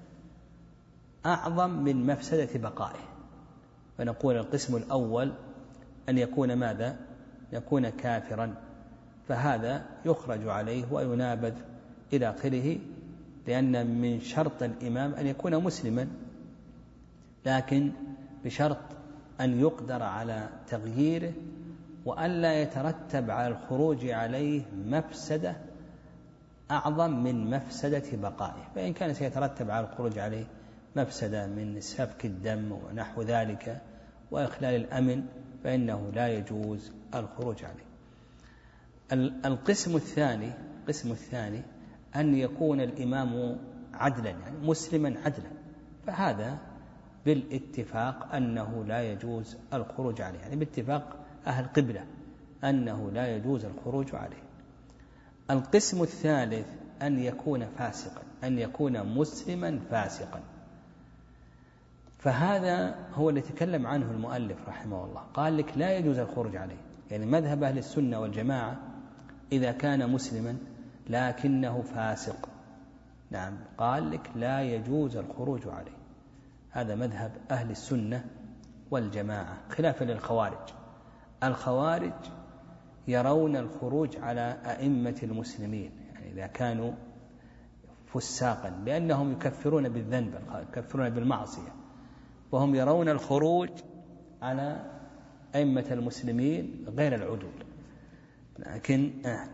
أعظم من مفسدة بقائه. فنقول القسم الأول أن يكون ماذا؟ يكون كافرا، فهذا يخرج عليه وينابذ إلى آخره، لأن من شرط الإمام أن يكون مسلما، لكن بشرط أن يقدر على تغييره وألا يترتب على الخروج عليه مفسدة أعظم من مفسدة بقائه. فإن كان سيترتب على الخروج عليه مفسدة من سفك الدم ونحو ذلك وإخلال الأمن فإنه لا يجوز الخروج عليه. القسم الثاني القسم الثاني أن يكون الإمام عدلا، يعني مسلما عدلا، فهذا بالاتفاق أنه لا يجوز الخروج عليه، يعني باتفاق أهل قبلة أنه لا يجوز الخروج عليه. القسم الثالث أن يكون فاسقا، أن يكون مسلما فاسقا، فهذا هو اللي تكلم عنه المؤلف رحمه الله. قال لك لا يجوز الخروج عليه، يعني مذهب أهل السنة والجماعة إذا كان مسلما لكنه فاسق، نعم، قال لك لا يجوز الخروج عليه. هذا مذهب أهل السنة والجماعة خلافا للخوارج. الخوارج يرون الخروج على أئمة المسلمين، يعني إذا كانوا فساقا، لأنهم يكفرون بالذنب، يكفرون بالمعصية، وهم يرون الخروج على أئمة المسلمين غير العدول. لكن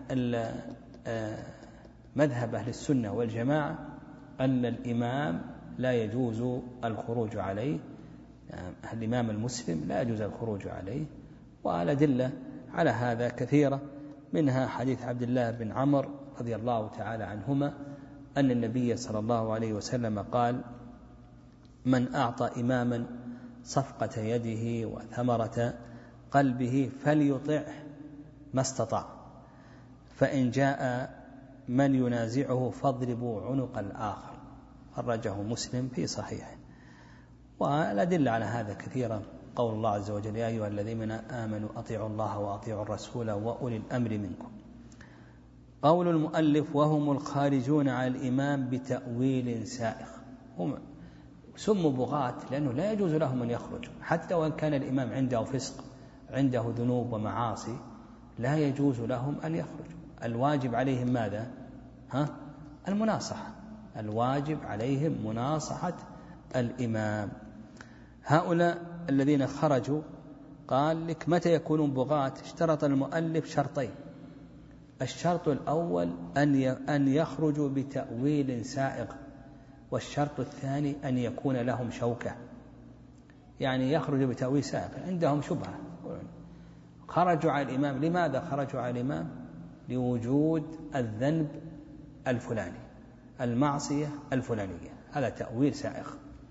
مذهب أهل السنة والجماعة أن الإمام لا يجوز الخروج عليه، الإمام المسلم لا يجوز الخروج عليه. والأدلة على هذا كثيرة، منها حديث عبد الله بن عمرو رضي الله تعالى عنهما أن النبي صلى الله عليه وسلم قال: من أعطى إماما صفقة يده وثمرة قلبه فليطعه ما استطاع، فإن جاء من ينازعه فاضربوا عنق الآخر. خرجه مسلم في صحيحه. والأدلة على هذا كثيرا، قول الله عز وجل: يا أيها الذين آمنوا أطيعوا الله وأطيعوا الرسول وأولي الأمر منكم. قول المؤلف: وهم الخارجون على الإمام بتأويل سائغ. هم سموا بغاة لأنه لا يجوز لهم أن يخرجوا، حتى وإن كان الإمام عنده فسق، عنده ذنوب ومعاصي، لا يجوز لهم أن يخرجوا. الواجب عليهم ماذا؟ ها؟ المناصحة. الواجب عليهم مناصحة الإمام. هؤلاء الذين خرجوا قال لك متى يكونون بغاة؟ اشترط المؤلف شرطين. الشرط الأول أن يخرجوا بتأويل سائغ، والشرط الثاني أن يكون لهم شوكة، يعني يخرجوا بتأويل سائغ، عندهم شبهة، خرجوا على الإمام. لماذا خرجوا على الإمام؟ لوجود الذنب الفلاني، المعصية الفلانية، هذا تأويل سائغ.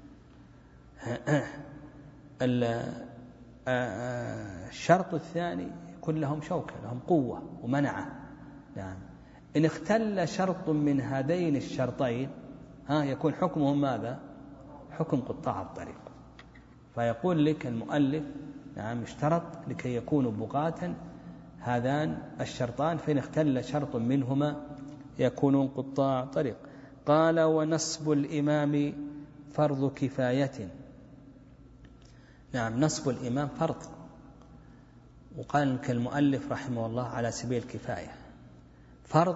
الشرط الثاني يكون لهم شوكة، لهم قوة ومنعة. نعم. إن اختل شرط من هذين الشرطين ها يكون حكمهم ماذا؟ حكم قطاع الطريق. فيقول لك المؤلف: نعم، اشترط لكي يكونوا بغاة هذان الشرطان، فإن اختل شرط منهما يكونون قطاع طريق. قال: ونصب الإمام فرض كفاية. نعم، نصب الإمام فرض، وقال كالمؤلف رحمه الله على سبيل الكفاية. فرض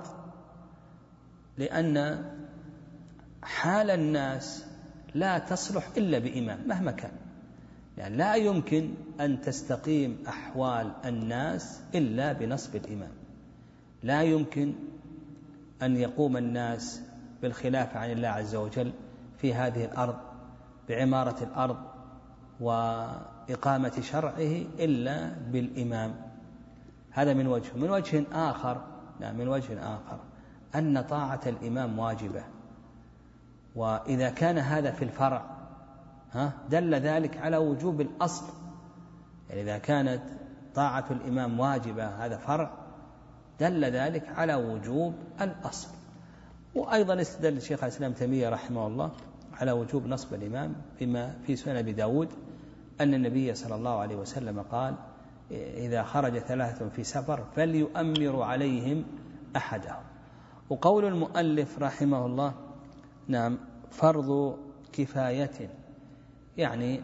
لأن حال الناس لا تصلح إلا بإمام مهما كان، يعني لا يمكن أن تستقيم أحوال الناس إلا بنصب الإمام. لا يمكن أن يقوم الناس بالخلافة عن الله عز وجل في هذه الأرض، بعمارة الأرض وإقامة شرعه، إلا بالإمام. هذا من وجه. من وجه آخر لا من وجه آخر أن طاعة الإمام واجبة، وإذا كان هذا في الفرع ها دل ذلك على وجوب الأصل. يعني إذا كانت طاعة الإمام واجبة، هذا فرع، دل ذلك على وجوب الأصل. وأيضا استدل الشيخ الإسلام تيمية رحمه الله على وجوب نصب الإمام بما في سنن أبي داود أن النبي صلى الله عليه وسلم قال: إذا خرج ثلاثة في سفر فليؤمر عليهم أحدهم. وقول المؤلف رحمه الله: نعم، فرض كفاية، يعني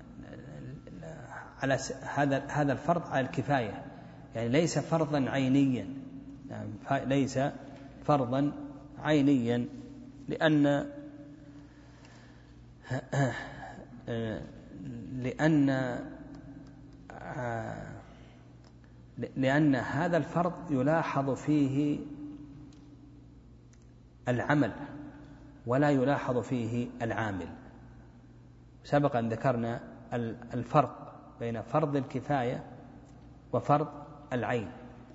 على هذا هذا الفرض على الكفاية، يعني ليس فرضا عينيا، يعني ليس فرضا عينيا، لأن لأن لأن هذا الفرض يلاحظ فيه العمل ولا يلاحظ فيه العامل. سبق أن ذكرنا الفرق بين فرض الكفاية وفرض العين.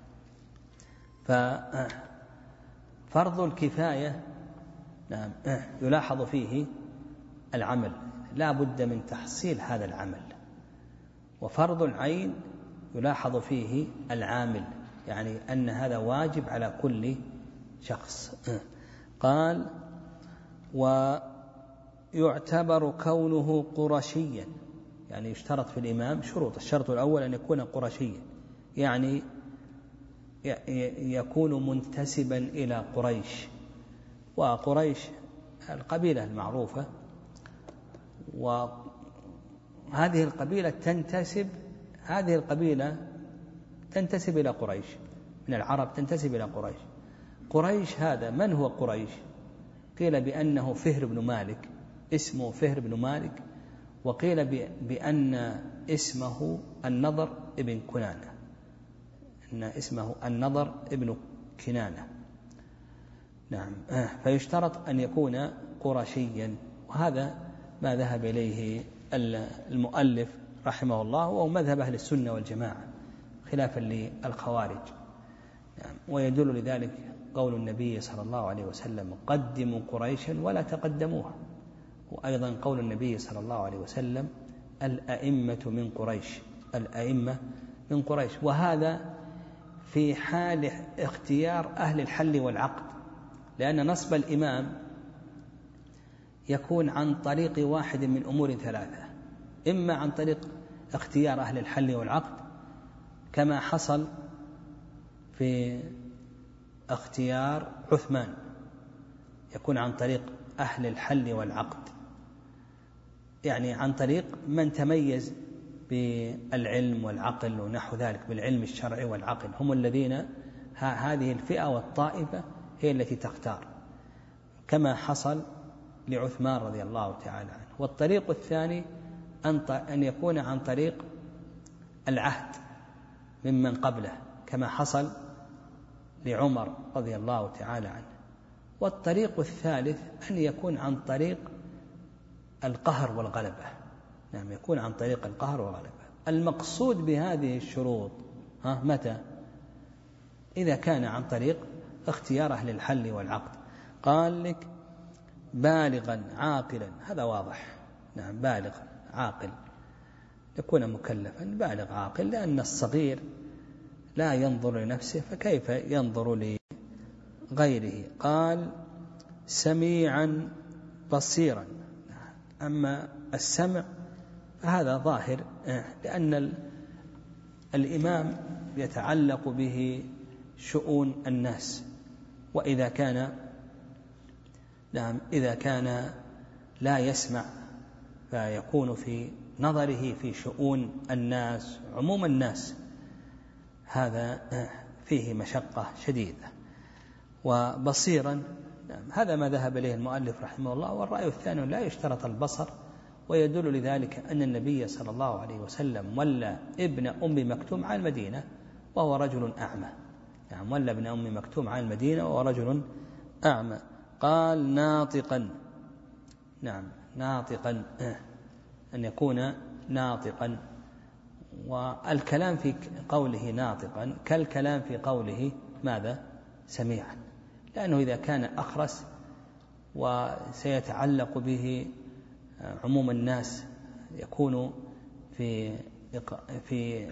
ففرض الكفاية نعم يلاحظ فيه العمل، لا بد من تحصيل هذا العمل. وفرض العين يلاحظ فيه العامل، يعني أن هذا واجب على كل شخص. قال: ويعتبر كونه قرشيا، يعني يشترط في الإمام شروط. الشرط الأول أن يكون قرشيا، يعني يكون منتسبا إلى قريش، وقريش القبيلة المعروفة، وهذه القبيلة تنتسب هذه القبيلة تنتسب إلى قريش، من العرب تنتسب إلى قريش. قريش هذا من هو قريش؟ قيل بأنه فهر بن مالك، اسمه فهر بن مالك، وقيل بأن اسمه النضر ابن كنانة، أن اسمه النضر ابن كنانة. نعم. فيشترط أن يكون قرشيا، وهذا ما ذهب إليه المؤلف رحمه الله، وهو مذهب أهل السنة والجماعة خلافا للخوارج. نعم. ويدل لذلك قول النبي صلى الله عليه وسلم: قدموا قريشا ولا تقدموها. وأيضا قول النبي صلى الله عليه وسلم: الأئمة من قريش، الأئمة من قريش. وهذا في حال اختيار أهل الحل والعقد، لأن نصب الإمام يكون عن طريق واحد من أمور ثلاثة: إما عن طريق اختيار أهل الحل والعقد كما حصل في اختيار عثمان، يكون عن طريق أهل الحل والعقد، يعني عن طريق من تميز بالعلم والعقل ونحو ذلك، بالعلم الشرعي والعقل، هم الذين هذه الفئة والطائفة هي التي تختار، كما حصل لعثمان رضي الله تعالى عنه. والطريق الثاني أن يكون عن طريق العهد ممن قبله، كما حصل لعمر رضي الله تعالى عنه. والطريق الثالث أن يكون عن طريق القهر والغلبة. نعم، يكون عن طريق القهر والغلبة. المقصود بهذه الشروط ها متى؟ إذا كان عن طريق اختيار أهل الحل والعقد. قال لك: بالغا عاقلا، هذا واضح. نعم، بالغ عاقل، يكون مكلفا، بالغ عاقل، لأن الصغير لا ينظر لنفسه فكيف ينظر لغيره. قال: سميعا بصيرا. أما السمع فهذا ظاهر، لأن الإمام يتعلق به شؤون الناس، وإذا كان نعم إذا كان لا يسمع فيكون في نظره في شؤون الناس عموم الناس، هذا فيه مشقة شديدة. وبصيرا، هذا ما ذهب إليه المؤلف رحمه الله. والرأي الثاني: لا يشترط البصر، ويدل لذلك أن النبي صلى الله عليه وسلم ولى ابن أم مكتوم على المدينة وهو رجل أعمى. يعني ولى ابن أم مكتوم على المدينة وهو رجل أعمى. قال: ناطقا. نعم، ناطقا، أن يكون ناطقا. والكلام في قوله ناطقا كالكلام في قوله ماذا؟ سميعا، لأنه إذا كان أخرس وسيتعلق به عموم الناس يكون في في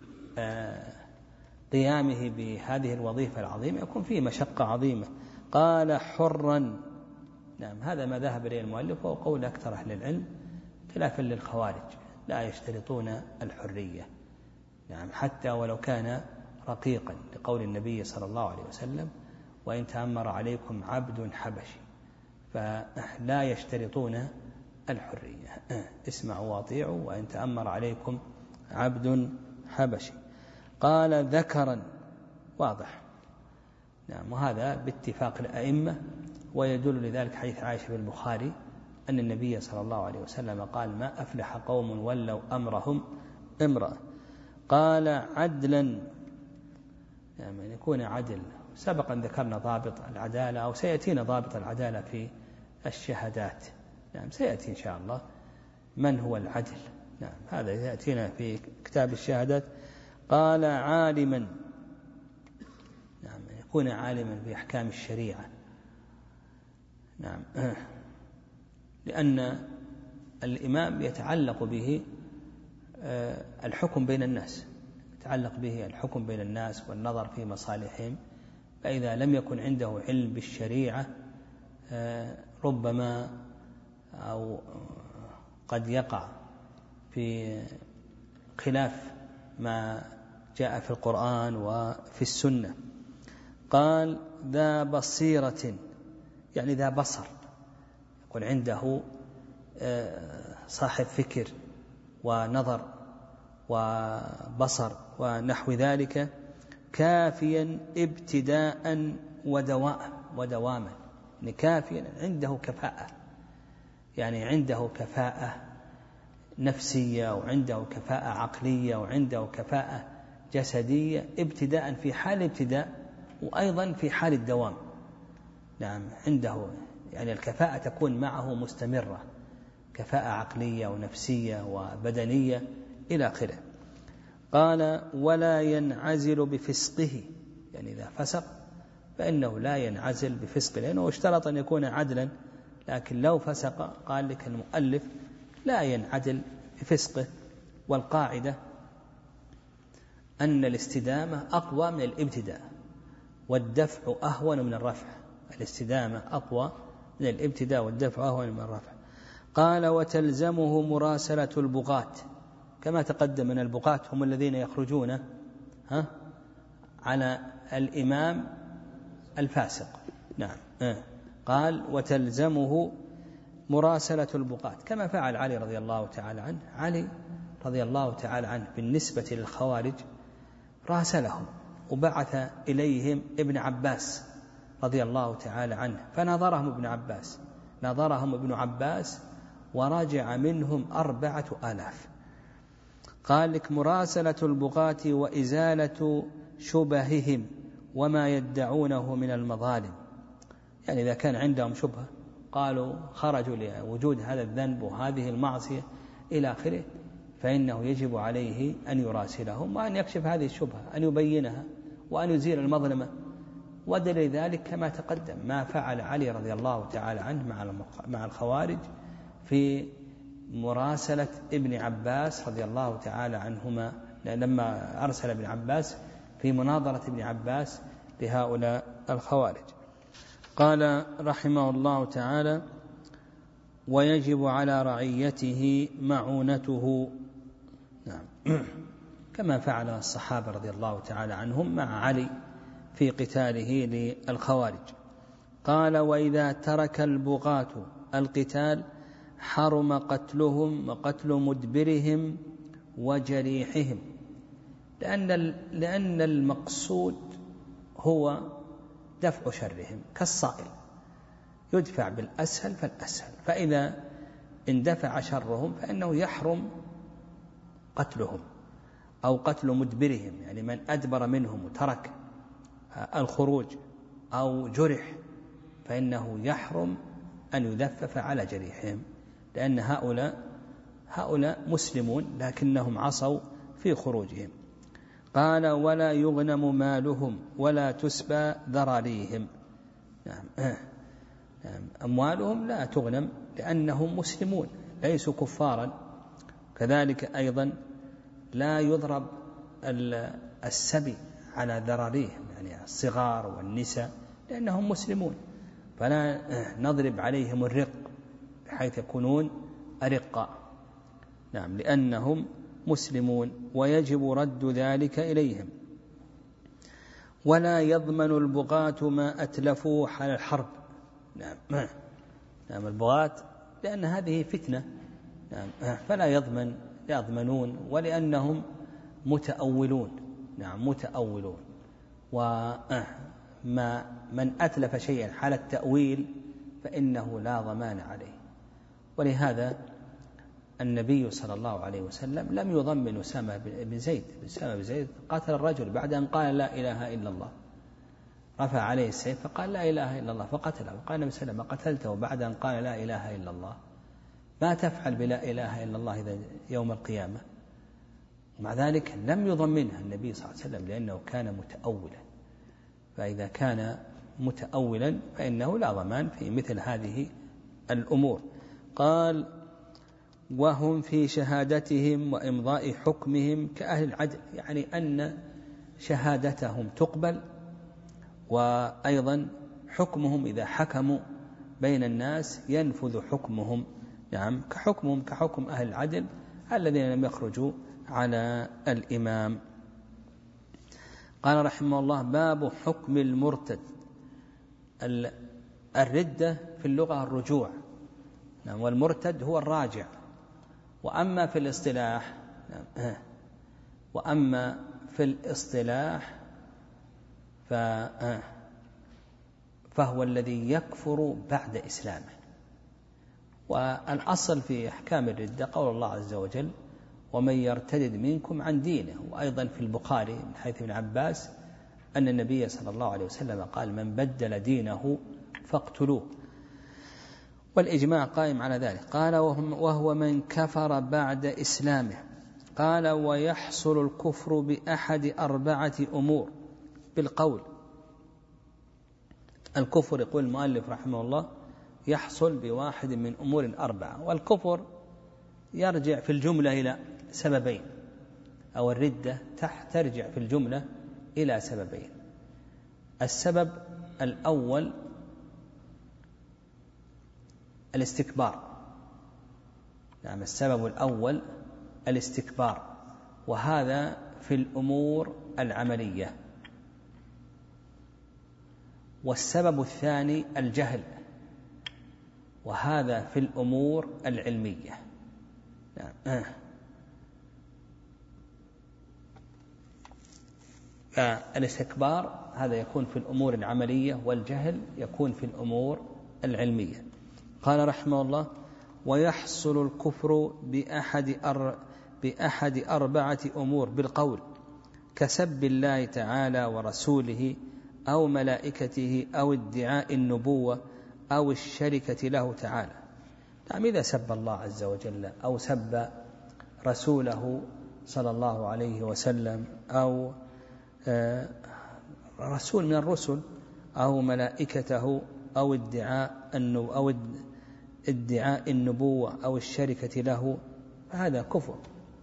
قيامه بهذه الوظيفة العظيمة يكون فيه مشقة عظيمة. قال: حرا. نعم، هذا ما ذهب إليه المؤلف، وهو قول أكثر أهل العلم خلافا للخوارج، لا يشترطون الحرية. نعم، حتى ولو كان رقيقا، لقول النبي صلى الله عليه وسلم: وإن تأمر عليكم عبد حبشي، فلا يشترطون الحرية. اسمعوا واطيعوا وإن تأمر عليكم عبد حبشي. قال: ذكرا. واضح. نعم، وهذا باتفاق الأئمة، ويدل لذلك حديث عائشة في البخاري أن النبي صلى الله عليه وسلم قال: ما أفلح قوم ولوا أمرهم امرأة. قال: عدلا، يعني يكون عدل. سبقا ذكرنا ضابط العدالة، أو سيأتينا ضابط العدالة في الشهادات. نعم، سيأتي إن شاء الله من هو العدل. نعم، هذا يأتينا في كتاب الشهادات. قال: عالما. نعم، يكون عالما بأحكام الشريعة. نعم، لأن الإمام يتعلق به الحكم بين الناس، يتعلق به الحكم بين الناس والنظر في مصالحهم، فإذا لم يكن عنده علم بالشريعة ربما أو قد يقع في خلاف ما جاء في القرآن وفي السنة. قال ذا بصيرة، يعني ذا بصر، يكون عنده صاحب فكر ونظر وبصر ونحو ذلك، كافيا ابتداء ودواما، يعني كافيا عنده كفاءة، يعني عنده كفاءة نفسية وعنده كفاءة عقلية وعنده كفاءة جسدية، ابتداء في حال الابتداء وأيضا في حال الدوام. نعم، عنده يعني الكفاءة تكون معه مستمرة، كفاءة عقلية ونفسية وبدنية إلى آخره. قال ولا ينعزل بفسقه، يعني إذا فسق فإنه لا ينعزل بفسقه، لأنه اشترط أن يكون عدلا، لكن لو فسق قال لك المؤلف لا ينعدل بفسقه. والقاعدة أن الاستدامة أقوى من الابتداء، والدفع أهون من الرفع. الاستدامة أقوى من الابتداء والدفع أهون من الرفع. قال وتلزمه مراسلة البغاة، كما تقدم من البغاة هم الذين يخرجون ها على الإمام الفاسق. نعم. قال وتلزمه مراسلة البغاة، كما فعل علي رضي الله تعالى عنه. علي رضي الله تعالى عنه بالنسبة للخوارج راسلهم وبعث إليهم ابن عباس رضي الله تعالى عنه، فنظرهم ابن عباس نظرهم ابن عباس ورجع منهم أربعة آلاف. قال لك مراسلة البغاة وإزالة شبههم وما يدعونه من المظالم، يعني إذا كان عندهم شبهة قالوا خرجوا لوجود هذا الذنب وهذه المعصية إلى آخره، فإنه يجب عليه أن يراسلهم وأن يكشف هذه الشبهة، أن يبينها وأن يزيل المظلمة. ودليل ذلك كما تقدم ما فعل علي رضي الله تعالى عنه مع الخوارج في مراسلة ابن عباس رضي الله تعالى عنهما، لما أرسل ابن عباس في مناظرة ابن عباس لهؤلاء الخوارج. قال رحمه الله تعالى ويجب على رعيته معونته، نعم، كما فعل الصحابة رضي الله تعالى عنهم مع علي في قتاله للخوارج. قال وإذا ترك البغاة القتال حرم قتلهم وقتل مدبرهم وجريحهم، لأن لأن المقصود هو دفع شرهم، كالصائل يدفع بالأسهل فالأسهل، فإذا اندفع شرهم فإنه يحرم قتلهم أو قتل مدبرهم، يعني من أدبر منهم وترك الخروج أو جرح فإنه يحرم أن يذفف على جريحهم، لأن هؤلاء هؤلاء مسلمون لكنهم عصوا في خروجهم. قال ولا يغنم مالهم ولا تسبى ذراريهم، نعم، أموالهم لا تغنم لأنهم مسلمون ليسوا كفارا. كذلك أيضا لا يضرب السبي على ذراريهم، يعني الصغار والنساء، لأنهم مسلمون، فلا نضرب عليهم الرق بحيث يكونون أرقاء، نعم، لأنهم مسلمون، ويجب رد ذلك إليهم. ولا يضمن البغاة ما أتلفوا حال الحرب، نعم، نعم، البغاة لأن هذه فتنة، نعم، فلا يضمن يضمنون، ولأنهم متأولون، نعم، متأولون، وما من أتلف شيئا حال التأويل فإنه لا ضمان عليه. ولهذا النبي صلى الله عليه وسلم لم يضمن أسامة بن زيد. أسامة بن زيد قاتل الرجل بعد أن قال لا إله إلا الله، رفع عليه السيف فقال لا إله إلا الله فقتله، وقال النبي صلى الله عليه وسلم قتلته بعد أن قال لا إله إلا الله، ما تفعل بلا إله إلا الله إذا يوم القيامة؟ ومع ذلك لم يضمنها النبي صلى الله عليه وسلم لأنه كان متأولا، فإذا كان متأولا فإنه لا ضمان في مثل هذه الأمور. قال وهم في شهادتهم وإمضاء حكمهم كأهل العدل، يعني أن شهادتهم تقبل، وأيضا حكمهم إذا حكموا بين الناس ينفذ حكمهم، نعم، كحكمهم كحكم أهل العدل الذين لم يخرجوا على الإمام. قال رحمه الله: باب حكم المرتد. الردة في اللغة الرجوع، والمرتد هو الراجع. وأما في الاصطلاح وأما في الاصطلاح فهو الذي يكفر بعد إسلامه. والأصل في أحكام الردة قول الله عز وجل: ومن يرتد منكم عن دينه. وأيضا في البخاري من حيث ابن عباس أن النبي صلى الله عليه وسلم قال: من بدل دينه فاقتلوه. والإجماع قائم على ذلك. قال: وهو من كفر بعد إسلامه. قال: ويحصل الكفر بأحد أربعة أمور بالقول. الكفر يقول المؤلف رحمه الله يحصل بواحد من أمور أربعة. والكفر يرجع في الجملة إلى سببين، أو الردة ترجع في الجملة إلى سببين. السبب الأول الاستكبار. نعم، السبب الأول الاستكبار، وهذا في الأمور العملية. والسبب الثاني الجهل، وهذا في الأمور العلمية. نعم. فالاستكبار هذا يكون في الأمور العملية، والجهل يكون في الأمور العلمية. قال رحمه الله: ويحصل الكفر بأحد, أر بأحد أربعة أمور بالقول، كسب الله تعالى ورسوله أو ملائكته أو ادعاء النبوة أو الشركة له تعالى. نعم، إذا سب الله عز وجل أو سب رسوله صلى الله عليه وسلم أو رسول من الرسل أو ملائكته أو ادعاء أو ادعاء النبوة أو الشركة له، هذا كفر.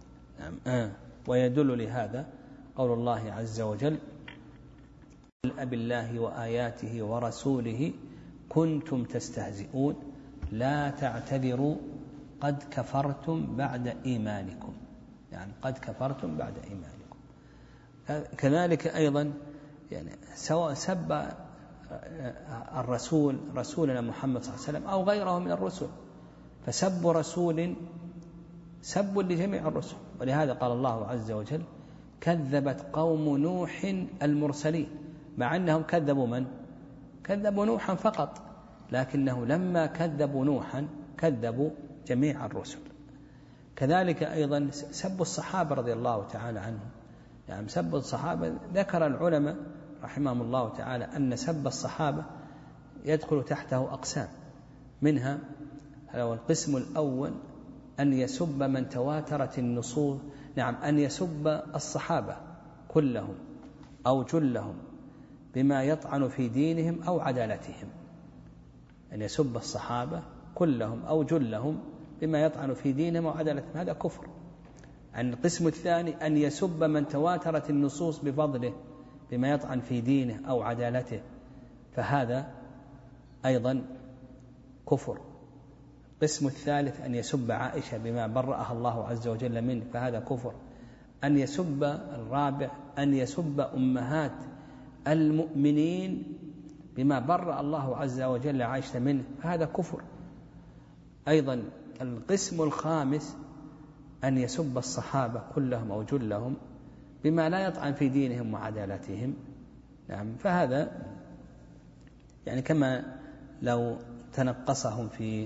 ويدل لهذا قول الله عز وجل: قل بالله وآياته ورسوله كنتم تستهزئون لا تعتذروا قد كفرتم بعد إيمانكم. يعني قد كفرتم بعد إيمانكم. كذلك أيضا يعني سواء سب الرسول رسولنا محمد صلى الله عليه وسلم أو غيره من الرسل، فسب رسول سب لجميع الرسل. ولهذا قال الله عز وجل: كذبت قوم نوح المرسلين، مع أنهم كذبوا من؟ كذبوا نوحا فقط، لكنه لما كذبوا نوحا كذبوا جميع الرسل. كذلك أيضا سب الصحابة رضي الله تعالى عنهم. يعني سب الصحابة ذكر العلماء رحمهم الله تعالى أن سب الصحابة يدخل تحته أقسام، منها القسم الأول أن يسب من تواترت النصوص. نعم، أن يسب الصحابة كلهم أو جلهم بما يطعن في دينهم أو عدالتهم. أن يسب الصحابة كلهم أو جلهم بما يطعن في دينهم أو عدالتهم، هذا كفر. القسم الثاني أن يسب من تواترت النصوص بفضله بما يطعن في دينه أو عدالته، فهذا أيضا كفر. القسم الثالث أن يسب عائشة بما برأها الله عز وجل منه، فهذا كفر. أن يسب الرابع أن يسب أمهات المؤمنين بما برأ الله عز وجل عائشة منه، فهذا كفر أيضا. القسم الخامس أن يسب الصحابة كلهم أو جلهم بما لا يطعن في دينهم وعدالتهم. نعم، فهذا يعني كما لو تنقصهم في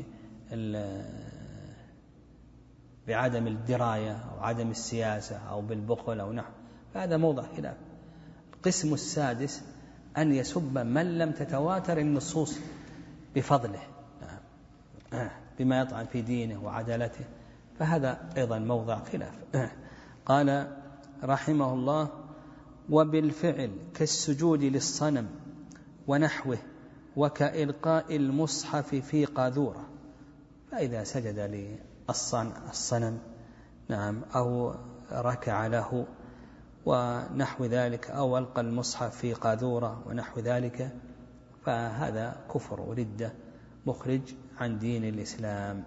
بعدم الدراية أو عدم السياسة أو بالبخل أو نحو، فهذا موضع خلاف. القسم السادس أن يسب من لم تتواتر النصوص بفضله بما يطعن في دينه وعدالته، فهذا أيضا موضع خلاف. قال رحمه الله: وبالفعل كالسجود للصنم ونحوه، وكإلقاء المصحف في قاذورة. فإذا سجد للصنم نعم أو ركع له ونحو ذلك، أو ألقى المصحف في قاذورة ونحو ذلك، فهذا كفر وردة مخرج عن دين الإسلام.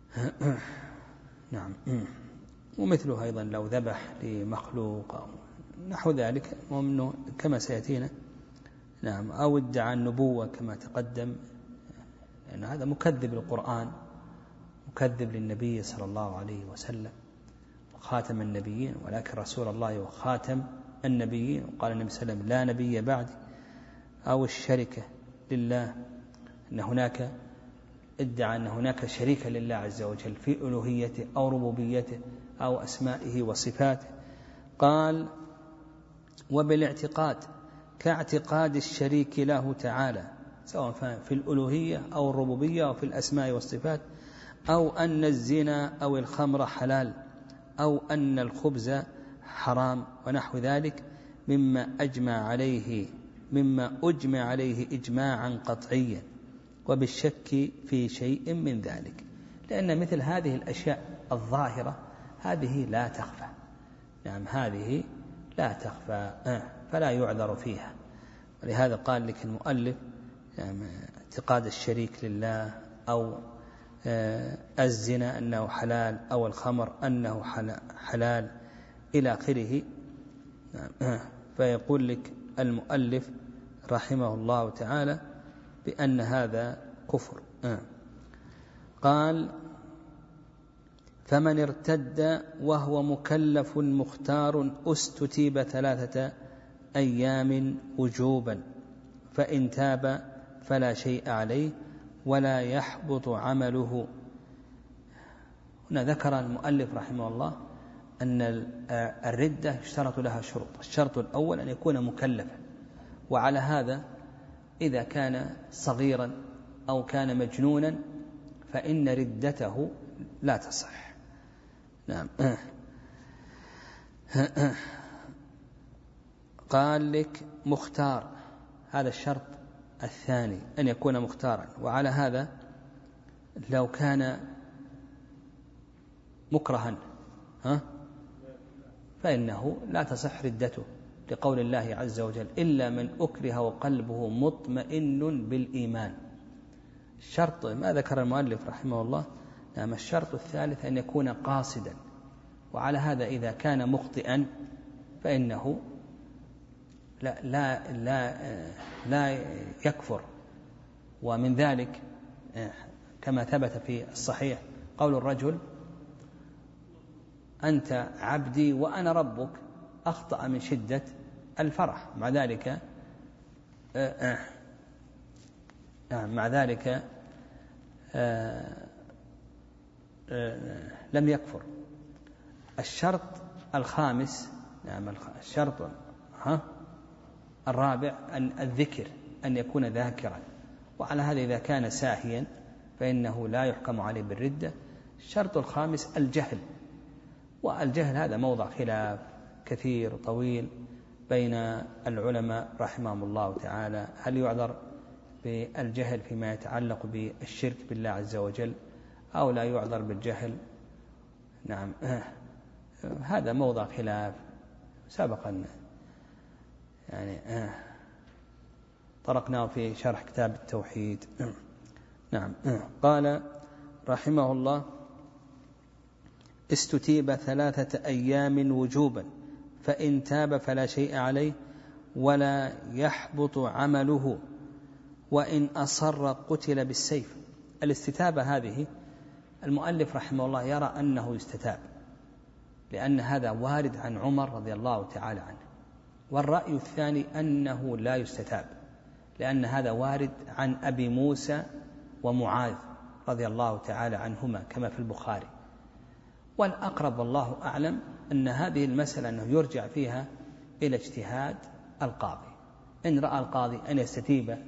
نعم. ومثله أيضا لو ذبح لمخلوق نحو ذلك، ومنه كما سيأتينا. نعم. أو ادعى النبوة كما تقدم، لأن هذا مكذب للقرآن، مكذب للنبي صلى الله عليه وسلم وخاتم النبيين، ولكن رسول الله وخاتم النبيين. وقال النبي صلى الله عليه وسلم: لا نبي بعدي. أو الشركة لله، أن هناك ادعى أن هناك شريك لله عز وجل في ألوهيته أو ربوبيته أو أسمائه وصفاته. قال: وبالاعتقاد كاعتقاد الشريك له تعالى، سواء في الألوهية أو الربوبية أو في الأسماء والصفات، أو أن الزنا أو الخمر حلال، أو أن الخبز حرام، ونحو ذلك مما أجمع عليه مما أجمع عليه إجماعا قطعيا، وبالشك في شيء من ذلك. لأن مثل هذه الأشياء الظاهرة هذه لا تخفى. نعم، هذه لا تخفى، فلا يعذر فيها. ولهذا قال لك المؤلف: يعني اعتقاد الشريك لله، أو الزنا أنه حلال، أو الخمر أنه حلال، إلى آخره. فيقول لك المؤلف رحمه الله تعالى بأن هذا كفر. قال: فمن ارتد وهو مكلف مختار استتيب ثلاثة أيام وجوبا، فإن تاب فلا شيء عليه ولا يحبط عمله. هنا ذكر المؤلف رحمه الله أن الردة اشترط لها شروط. الشرط الأول أن يكون مكلفا، وعلى هذا إذا كان صغيرا أو كان مجنونا فإن ردته لا تصح. نعم. قال لك مختار، هذا الشرط الثاني أن يكون مختارا، وعلى هذا لو كان مكرها ها فإنه لا تصح ردته، لقول الله عز وجل: إلا من أكره وقلبه مطمئن بالإيمان. الشرط ما ذكر المؤلف رحمه الله. نعم. الشرط الثالث أن يكون قاصدا، وعلى هذا إذا كان مخطئا فإنه لا, لا, لا, لا يكفر. ومن ذلك كما ثبت في الصحيح قول الرجل: أنت عبدي وأنا ربك، أخطأ من شدة الفرح، مع ذلك مع ذلك لم يكفر. الشرط الخامس، نعم الشرط ها الرابع أن الذكر، أن يكون ذاكرا، وعلى هذا إذا كان ساهيا فإنه لا يحكم عليه بالردة. الشرط الخامس الجهل، والجهل هذا موضع خلاف كثير طويل بين العلماء رحمهم الله تعالى، هل يعذر بالجهل فيما يتعلق بالشرك بالله عز وجل أو لا يعذر بالجهل. نعم، هذا موضع خلاف سابقا، يعني طرقناه في شرح كتاب التوحيد. نعم. قال رحمه الله: استتيب ثلاثة أيام وجوبا، فإن تاب فلا شيء عليه ولا يحبط عمله، وإن أصر قتل بالسيف. الاستتابة هذه المؤلف رحمه الله يرى أنه يستتاب، لأن هذا وارد عن عمر رضي الله تعالى عنه. والرأي الثاني أنه لا يستتاب، لأن هذا وارد عن أبي موسى ومعاذ رضي الله تعالى عنهما كما في البخاري. والأقرب والله أعلم أن هذه المسألة أنه يرجع فيها إلى اجتهاد القاضي. إن رأى القاضي أن يستتيب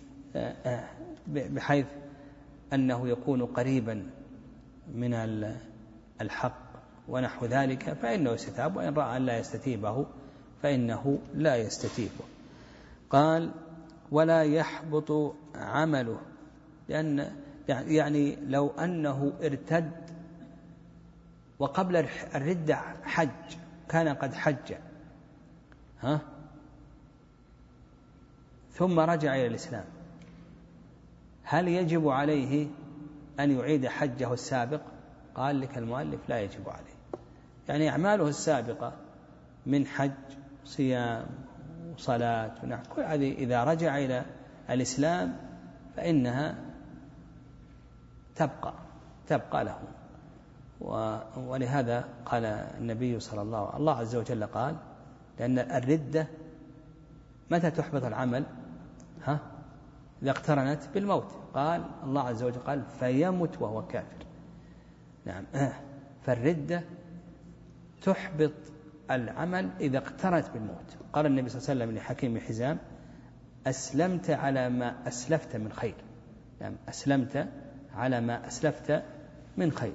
بحيث أنه يكون قريبا من الحق ونحو ذلك فإنه يستتاب، وإن رأى أن لا يستتيبه فإنه لا يستتيبه. قال: ولا يحبط عمله، لأن يعني لو أنه ارتد وقبل الردة حج، كان قد حج ها ثم رجع إلى الإسلام، هل يجب عليه أن يعيد حجه السابق؟ قال لك المؤلف: لا يجب عليه. يعني أعماله السابقة من حج صيام وصلاة ونحو كل هذه إذا رجع إلى الإسلام فإنها تبقى تبقى له. ولهذا قال النبي صلى الله عليه وسلم الله عز وجل قال لأن الردة متى تحبط العمل؟ ها؟ إذا اقترنت بالموت. قال الله عز وجل قال فيمت وهو كافر. نعم. فالردة تحبط العمل إذا اقترنت بالموت. قال النبي صلى الله عليه وسلم لحكيم بن حزام أسلمت على ما أسلفت من خير. نعم. أسلمت على ما أسلفت من خير.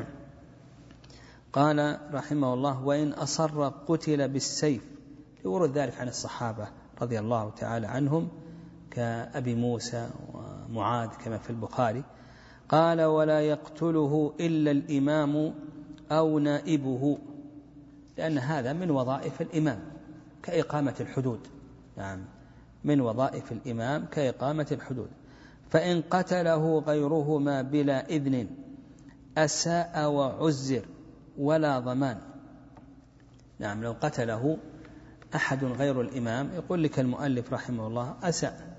قال رحمه الله وإن أصر قتل بالسيف، لورد ذلك عن الصحابة رضي الله تعالى عنهم كأبي موسى ومعاذ كما في البخاري. قال ولا يقتله إلا الإمام أو نائبه، لأن هذا من وظائف الإمام كإقامة الحدود. نعم، من وظائف الإمام كإقامة الحدود. فإن قتله غيرهما بلا إذن أساء وعزر ولا ضمان. نعم، لو قتله أحد غير الإمام يقول لك المؤلف رحمه الله أساء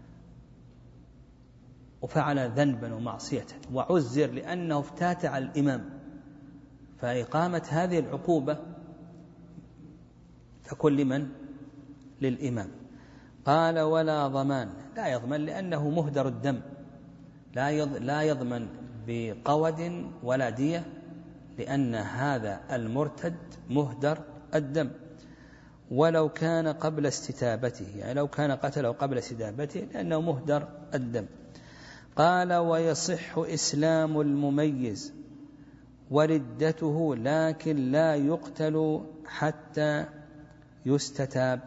وفعل ذنبا ومعصية وعزر لأنه افتات على الإمام، فإقامة هذه العقوبة تكون لمن؟ للإمام. قال ولا ضمان، لا يضمن لأنه مهدر الدم، لا يضمن بقود ولا دية، لأن هذا المرتد مهدر الدم. ولو كان قبل استتابته، يعني لو كان قتله قبل استتابته لأنه مهدر الدم. قال ويصح إسلام المميز وردته لكن لا يقتل حتى يستتاب.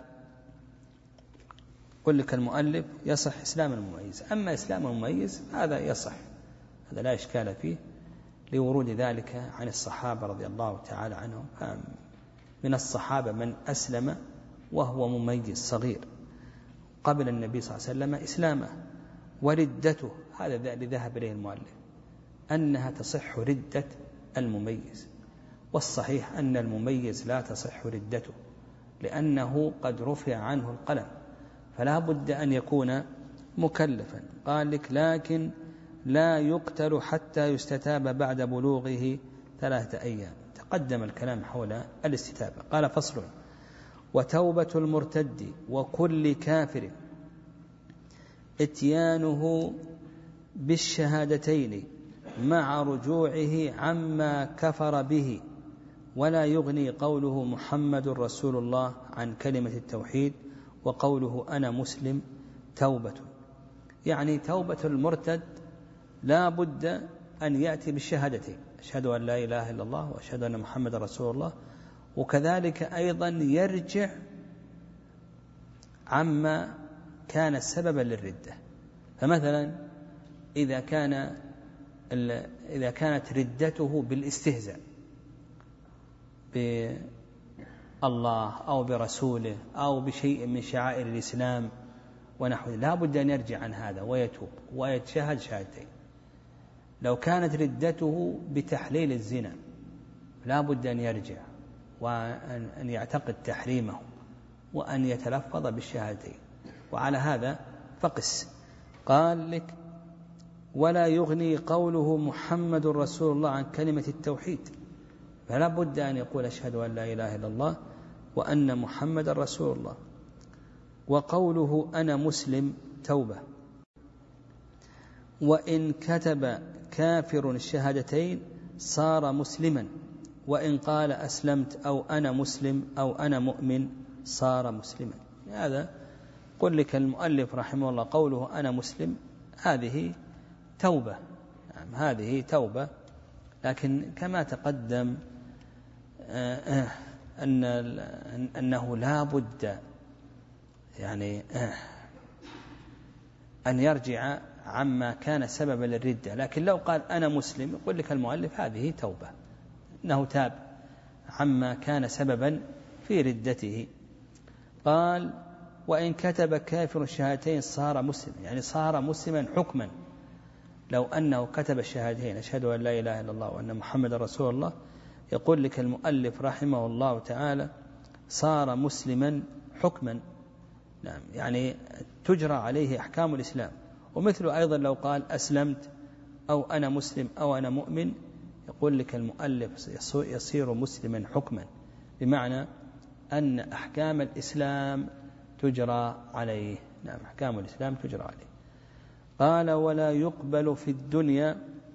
قل لك المؤلف يصح إسلام المميز، أما إسلام المميز هذا يصح، هذا لا إشكال فيه لورود ذلك عن الصحابة رضي الله تعالى عنهم. من الصحابة من أسلم وهو مميز صغير قبل النبي صلى الله عليه وسلم إسلامه. وردته هذا الذي ذهب إليه المؤلف أنها تصح ردة المميز، والصحيح أن المميز لا تصح ردته لأنه قد رفع عنه القلم، فلا بد أن يكون مكلفا. قال لك لكن لا يقتل حتى يستتاب بعد بلوغه ثلاثة أيام. تقدم الكلام حول الاستتابة. قال فصل وتوبة المرتد وكل كافر اتيانه بالشهادتين مع رجوعه عما كفر به، ولا يغني قوله محمد رسول الله عن كلمة التوحيد وقوله أنا مسلم توبة. يعني توبة المرتد لا بد أن يأتي بالشهادتين، أشهد أن لا إله إلا الله وأشهد أن محمد رسول الله، وكذلك أيضا يرجع عما كان سببا للردة. فمثلا إذا كان إذا كانت ردته بالاستهزاء بالله أو برسوله أو بشيء من شعائر الإسلام ونحوه، لا بد أن يرجع عن هذا ويتوب ويتشهد شهادتين. لو كانت ردته بتحليل الزنا لا بد أن يرجع وأن يعتقد تحريمه وأن يتلفظ بالشهادتين. وعلى هذا فقس. قال لك ولا يغني قوله محمد رسول الله عن كلمة التوحيد، فلا بد أن يقول أشهد أن لا إله إلا الله وأن محمد رسول الله. وقوله أنا مسلم توبة. وإن كتب كافر الشهادتين صار مسلما، وإن قال أسلمت أو أنا مسلم أو أنا مؤمن صار مسلما. هذا قل لك المؤلف رحمه الله قوله أنا مسلم هذه توبة. يعني هذه توبة، لكن كما تقدم أن أنه لا بد يعني أن يرجع عما كان سببا للردة. لكن لو قال أنا مسلم يقول لك المؤلف هذه توبة، أنه تاب عما كان سببا في ردته. قال وإن كتب كافر الشهادتين صار مسلم، يعني صار مسلما حكما. لو أنه كتب الشهادتين أشهد أن لا إله إلا الله وأن محمد رسول الله، يقول لك المؤلف رحمه الله تعالى صار مسلما حكما، نعم يعني تجرى عليه أحكام الإسلام. ومثله أيضا لو قال أسلمت أو أنا مسلم أو أنا مؤمن، يقول لك المؤلف يصير مسلما حكما، بمعنى أن أحكام الإسلام تجرى عليه. نعم أحكام الإسلام تجرى عليه. قال ولا يقبل في الدنيا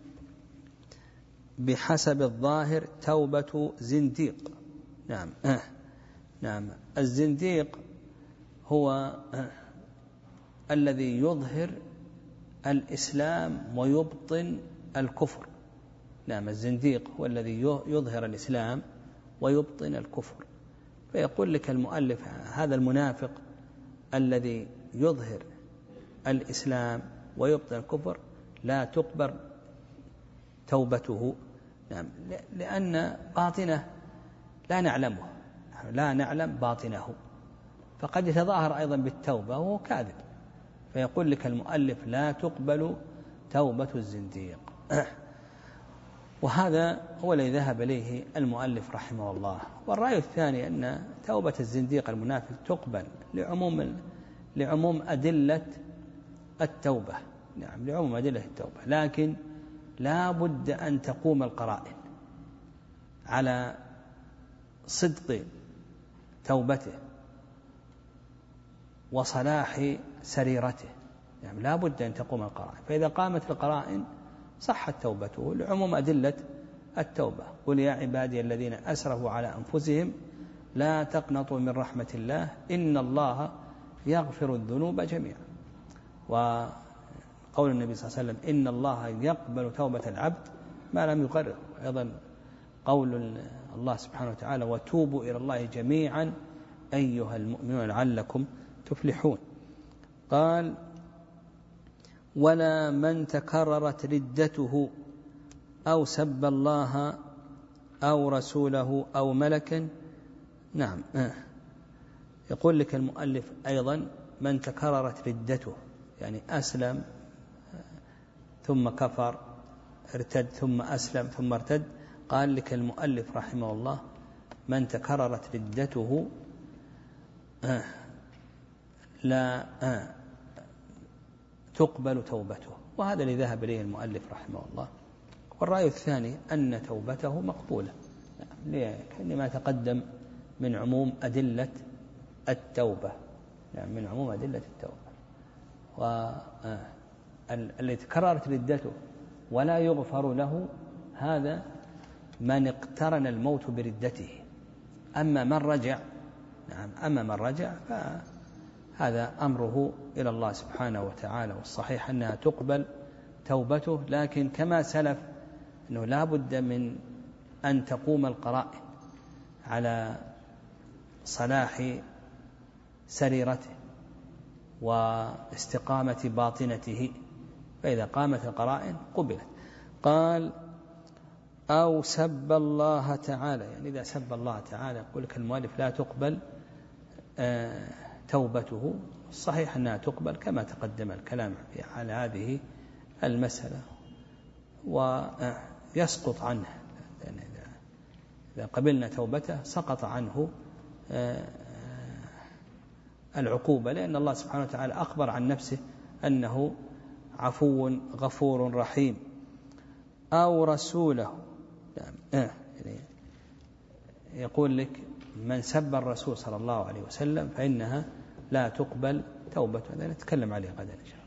بحسب الظاهر توبة زنديق. نعم آه. نعم الزنديق هو آه. الذي يظهر الإسلام ويبطن الكفر. نعم الزنديق هو الذي يظهر الإسلام ويبطن الكفر. فيقول لك المؤلف هذا المنافق الذي يظهر الإسلام ويبطن الكفر لا تقبل توبته. نعم لأن باطنه لا نعلمه، لا نعلم باطنه، فقد يتظاهر أيضا بالتوبة وهو كاذب. فيقول لك المؤلف لا تقبل توبة الزنديق. وهذا هو الذي ذهب إليه المؤلف رحمه الله. والرأي الثاني أن توبة الزنديق المنافق تقبل لعموم لعموم أدلة التوبة. نعم لعموم أدلة التوبة، لكن لا بد أن تقوم القرائن على صدق توبته وصلاح سريرته. يعني لا بد أن تقوم القرائن، فإذا قامت القرائن صحت توبته لعموم أدلة التوبة. قل يا عبادي الذين أسرفوا على أنفسهم لا تقنطوا من رحمة الله إن الله يغفر الذنوب جميعا. وقول النبي صلى الله عليه وسلم إن الله يقبل توبة العبد ما لم يقرر. أيضا قول الله سبحانه وتعالى وتوبوا إلى الله جميعا أيها المؤمنون لعلكم تفلحون. قال ولا من تكررت ردته أو سب الله أو رسوله أو ملكا. نعم يقول لك المؤلف أيضا من تكررت ردته، يعني أسلم ثم كفر، ارتد ثم أسلم ثم ارتد. قال لك المؤلف رحمه الله من تكررت ردته لا تقبل توبته. وهذا اللي ذهب إليه المؤلف رحمه الله. والرأي الثاني أن توبته مقبولة لما تقدم من عموم أدلة التوبة. يعني من عموم أدلة التوبة. والذي تكررت ردته ولا يغفر له هذا من اقترن الموت بردته. أما من رجع نعم أما من رجع فهذا أمره إلى الله سبحانه وتعالى. والصحيح أنها تقبل توبته، لكن كما سلف أنه لا بد من أن تقوم القرائن على صلاح سريرته واستقامة باطنته، فإذا قامت القرائن قبلت. قال أو سب الله تعالى، يعني إذا سب الله تعالى يقول لك المؤلف لا تقبل توبته. الصحيح أنها تقبل كما تقدم الكلام على هذه المسألة، ويسقط عنه يعني إذا قبلنا توبته سقط عنه العقوبة، لأن الله سبحانه وتعالى أخبر عن نفسه أنه عفو غفور رحيم. أو رسوله، يعني يقول لك من سب الرسول صلى الله عليه وسلم فإنها لا تقبل توبته. هذا نتكلم عليه غدا إن شاء الله.